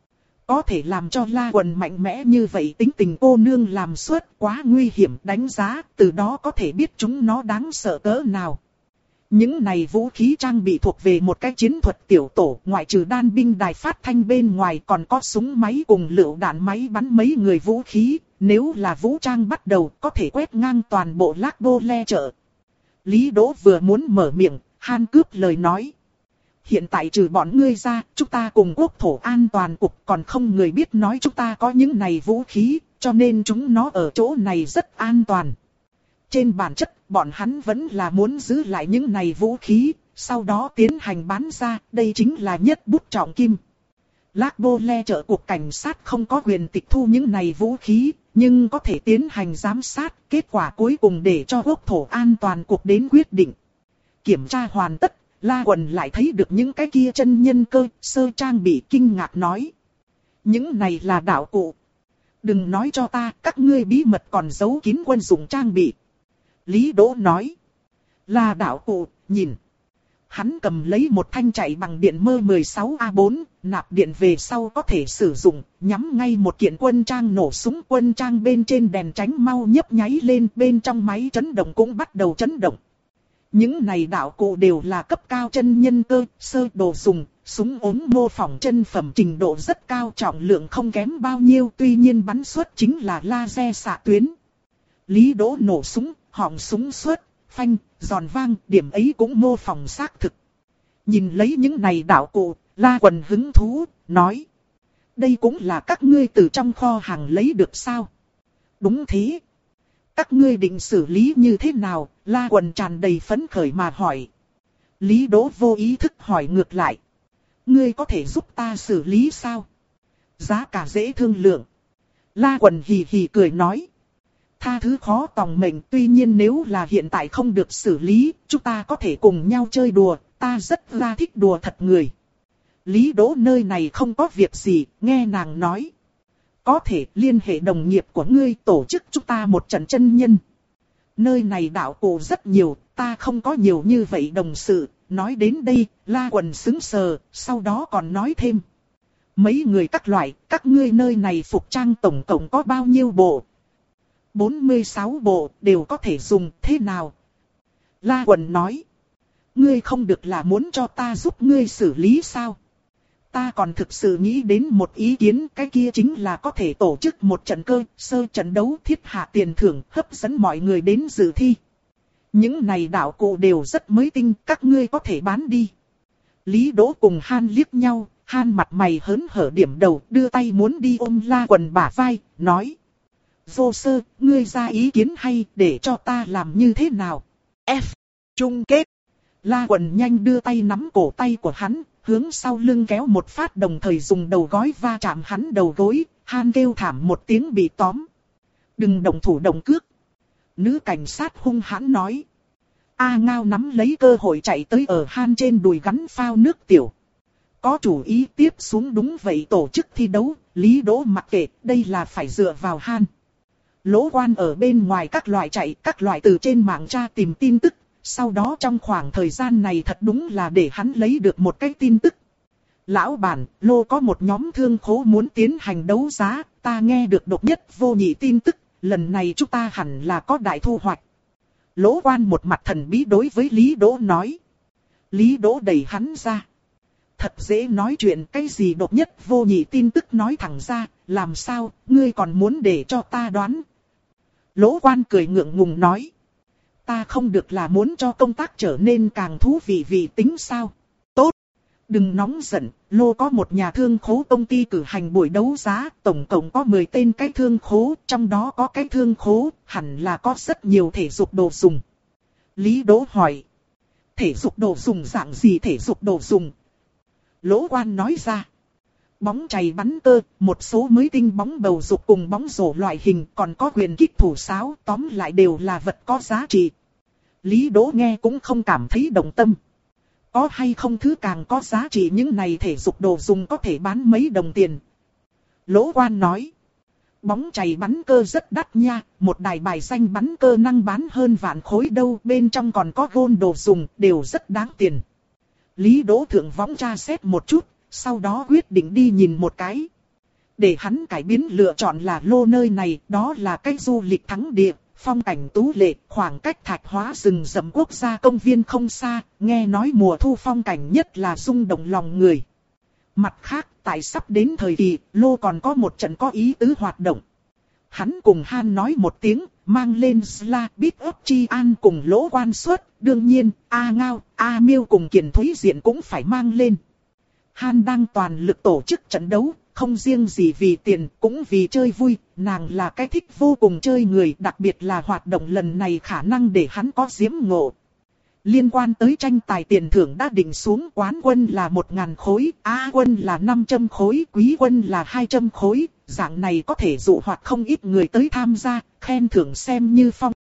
Có thể làm cho La Quần mạnh mẽ như vậy tính tình cô nương làm suốt quá nguy hiểm, đánh giá, từ đó có thể biết chúng nó đáng sợ cỡ nào. Những này vũ khí trang bị thuộc về một cái chiến thuật tiểu tổ, ngoại trừ đan binh đài phát thanh bên ngoài còn có súng máy cùng lựu đạn máy bắn mấy người vũ khí, nếu là vũ trang bắt đầu có thể quét ngang toàn bộ Lác Đô Le chợ. Lý Đỗ vừa muốn mở miệng, Han cướp lời nói. Hiện tại trừ bọn ngươi ra, chúng ta cùng quốc thổ an toàn cục còn không người biết nói chúng ta có những này vũ khí, cho nên chúng nó ở chỗ này rất an toàn. Trên bản chất, bọn hắn vẫn là muốn giữ lại những này vũ khí, sau đó tiến hành bán ra, đây chính là nhất bút trọng kim. Lác Đô Le chợ cục cảnh sát không có quyền tịch thu những này vũ khí, nhưng có thể tiến hành giám sát, kết quả cuối cùng để cho quốc thổ an toàn cục đến quyết định. Kiểm tra hoàn tất, La Quần lại thấy được những cái kia chân nhân cơ, sơ trang bị kinh ngạc nói. Những này là đạo cụ. Đừng nói cho ta, các ngươi bí mật còn giấu kín quân dụng trang bị. Lý Đỗ nói. Là đạo cụ, nhìn. Hắn cầm lấy một thanh chạy bằng điện mơ mười sáu A bốn, nạp điện về sau có thể sử dụng, nhắm ngay một kiện quân trang nổ súng, quân trang bên trên đèn tránh mau nhấp nháy lên, bên trong máy chấn động cũng bắt đầu chấn động. Những này đạo cụ đều là cấp cao chân nhân cơ, sơ đồ dùng, súng ốm mô phỏng chân phẩm trình độ rất cao, trọng lượng không kém bao nhiêu, tuy nhiên bắn xuất chính là laser xạ tuyến. Lý Đỗ nổ súng, họng súng xuất, phanh, giòn vang, điểm ấy cũng mô phỏng xác thực. Nhìn lấy những này đạo cụ, La Quần hứng thú, nói. Đây cũng là các ngươi từ trong kho hàng lấy được sao? Đúng thế. Các ngươi định xử lý như thế nào? La Quần tràn đầy phấn khởi mà hỏi. Lý Đỗ vô ý thức hỏi ngược lại. Ngươi có thể giúp ta xử lý sao? Giá cả dễ thương lượng. La Quần hì hì cười nói. Tha thứ khó tòng mệnh, tuy nhiên nếu là hiện tại không được xử lý, chúng ta có thể cùng nhau chơi đùa, ta rất là thích đùa thật người. Lý Đỗ nơi này không có việc gì, nghe nàng nói. Có thể liên hệ đồng nghiệp của ngươi tổ chức chúng ta một trận chân nhân. Nơi này đạo cụ rất nhiều, ta không có nhiều như vậy đồng sự. Nói đến đây, La Quần sững sờ, sau đó còn nói thêm. Mấy người các loại, các ngươi nơi này phục trang tổng cộng có bao nhiêu bộ? bốn mươi sáu bộ, đều có thể dùng, thế nào? La Quần nói. Ngươi không được là muốn cho ta giúp ngươi xử lý sao? Ta còn thực sự nghĩ đến một ý kiến, cái kia chính là có thể tổ chức một trận cơ, sơ trận đấu thiết hạ tiền thưởng, hấp dẫn mọi người đến dự thi. Những này đạo cụ đều rất mới tinh, các ngươi có thể bán đi. Lý Đỗ cùng Han liếc nhau, Han mặt mày hớn hở điểm đầu, đưa tay muốn đi ôm La Quần bả vai, nói. Vô sơ, ngươi ra ý kiến hay, để cho ta làm như thế nào? F. Chung kết. La Quần nhanh đưa tay nắm cổ tay của hắn, hướng sau lưng kéo một phát, đồng thời dùng đầu gối va chạm hắn đầu gối. Han kêu thảm một tiếng bị tóm. Đừng động thủ động cước. Nữ cảnh sát hung hãn nói. A Ngao nắm lấy cơ hội chạy tới ở Han trên đùi gắn phao nước tiểu. Có chủ ý tiếp xuống, đúng vậy, tổ chức thi đấu, Lý Đỗ mặc kệ, đây là phải dựa vào Han. Lỗ Quan ở bên ngoài các loại chạy, các loại từ trên mạng tra tìm tin tức. Sau đó trong khoảng thời gian này thật đúng là để hắn lấy được một cái tin tức. Lão bản, Lô có một nhóm thương khố muốn tiến hành đấu giá, ta nghe được độc nhất vô nhị tin tức, lần này chúng ta hẳn là có đại thu hoạch. Lỗ Quan một mặt thần bí đối với Lý Đỗ nói. Lý Đỗ đẩy hắn ra. Thật dễ nói chuyện, cái gì độc nhất vô nhị tin tức nói thẳng ra, làm sao, ngươi còn muốn để cho ta đoán. Lỗ Quan cười ngượng ngùng nói. Ta không được là muốn cho công tác trở nên càng thú vị vì tính sao? Tốt! Đừng nóng giận, Lô có một nhà thương khố công ty cử hành buổi đấu giá, tổng cộng có mười tên cái thương khố, trong đó có cái thương khố, hẳn là có rất nhiều thể dục đồ dùng. Lý Đỗ hỏi. Thể dục đồ dùng dạng gì thể dục đồ dùng? Lỗ Quan nói ra. Bóng chày bắn cơ, một số mới tinh bóng bầu dục cùng bóng rổ loại hình, còn có quyền kích thủ sáo, tóm lại đều là vật có giá trị. Lý Đỗ nghe cũng không cảm thấy động tâm. Có hay không thứ càng có giá trị, những này thể dục đồ dùng có thể bán mấy đồng tiền. Lỗ Quan nói. Bóng chày bắn cơ rất đắt nha, một đài bài danh bắn cơ năng bán hơn vạn khối đâu, bên trong còn có gôn đồ dùng, đều rất đáng tiền. Lý Đỗ thượng võng tra xét một chút. Sau đó quyết định đi nhìn một cái. để hắn cải biến lựa chọn là lô nơi này, đó là cái du lịch thắng địa, phong cảnh tú lệ, khoảng cách Thạch Hóa rừng rậm quốc gia công viên không xa, nghe nói mùa thu phong cảnh nhất là rung động lòng người. Mặt khác, tại sắp đến thời kỳ, lô còn có một trận có ý tứ hoạt động. Hắn cùng Han nói một tiếng, mang lên Sla, Bít ấp Chi An cùng Lỗ Quan Xuất, đương nhiên, A Ngao, A Miêu cùng Kiền Thúy Diện cũng phải mang lên. Han đang toàn lực tổ chức trận đấu, không riêng gì vì tiền, cũng vì chơi vui, nàng là cái thích vô cùng chơi người, đặc biệt là hoạt động lần này khả năng để hắn có diễm ngộ. Liên quan tới tranh tài tiền thưởng đã định xuống, quán quân là một ngàn khối, Á quân là năm trăm khối, quý quân là hai trăm khối, dạng này có thể dụ hoặc không ít người tới tham gia, khen thưởng xem như phong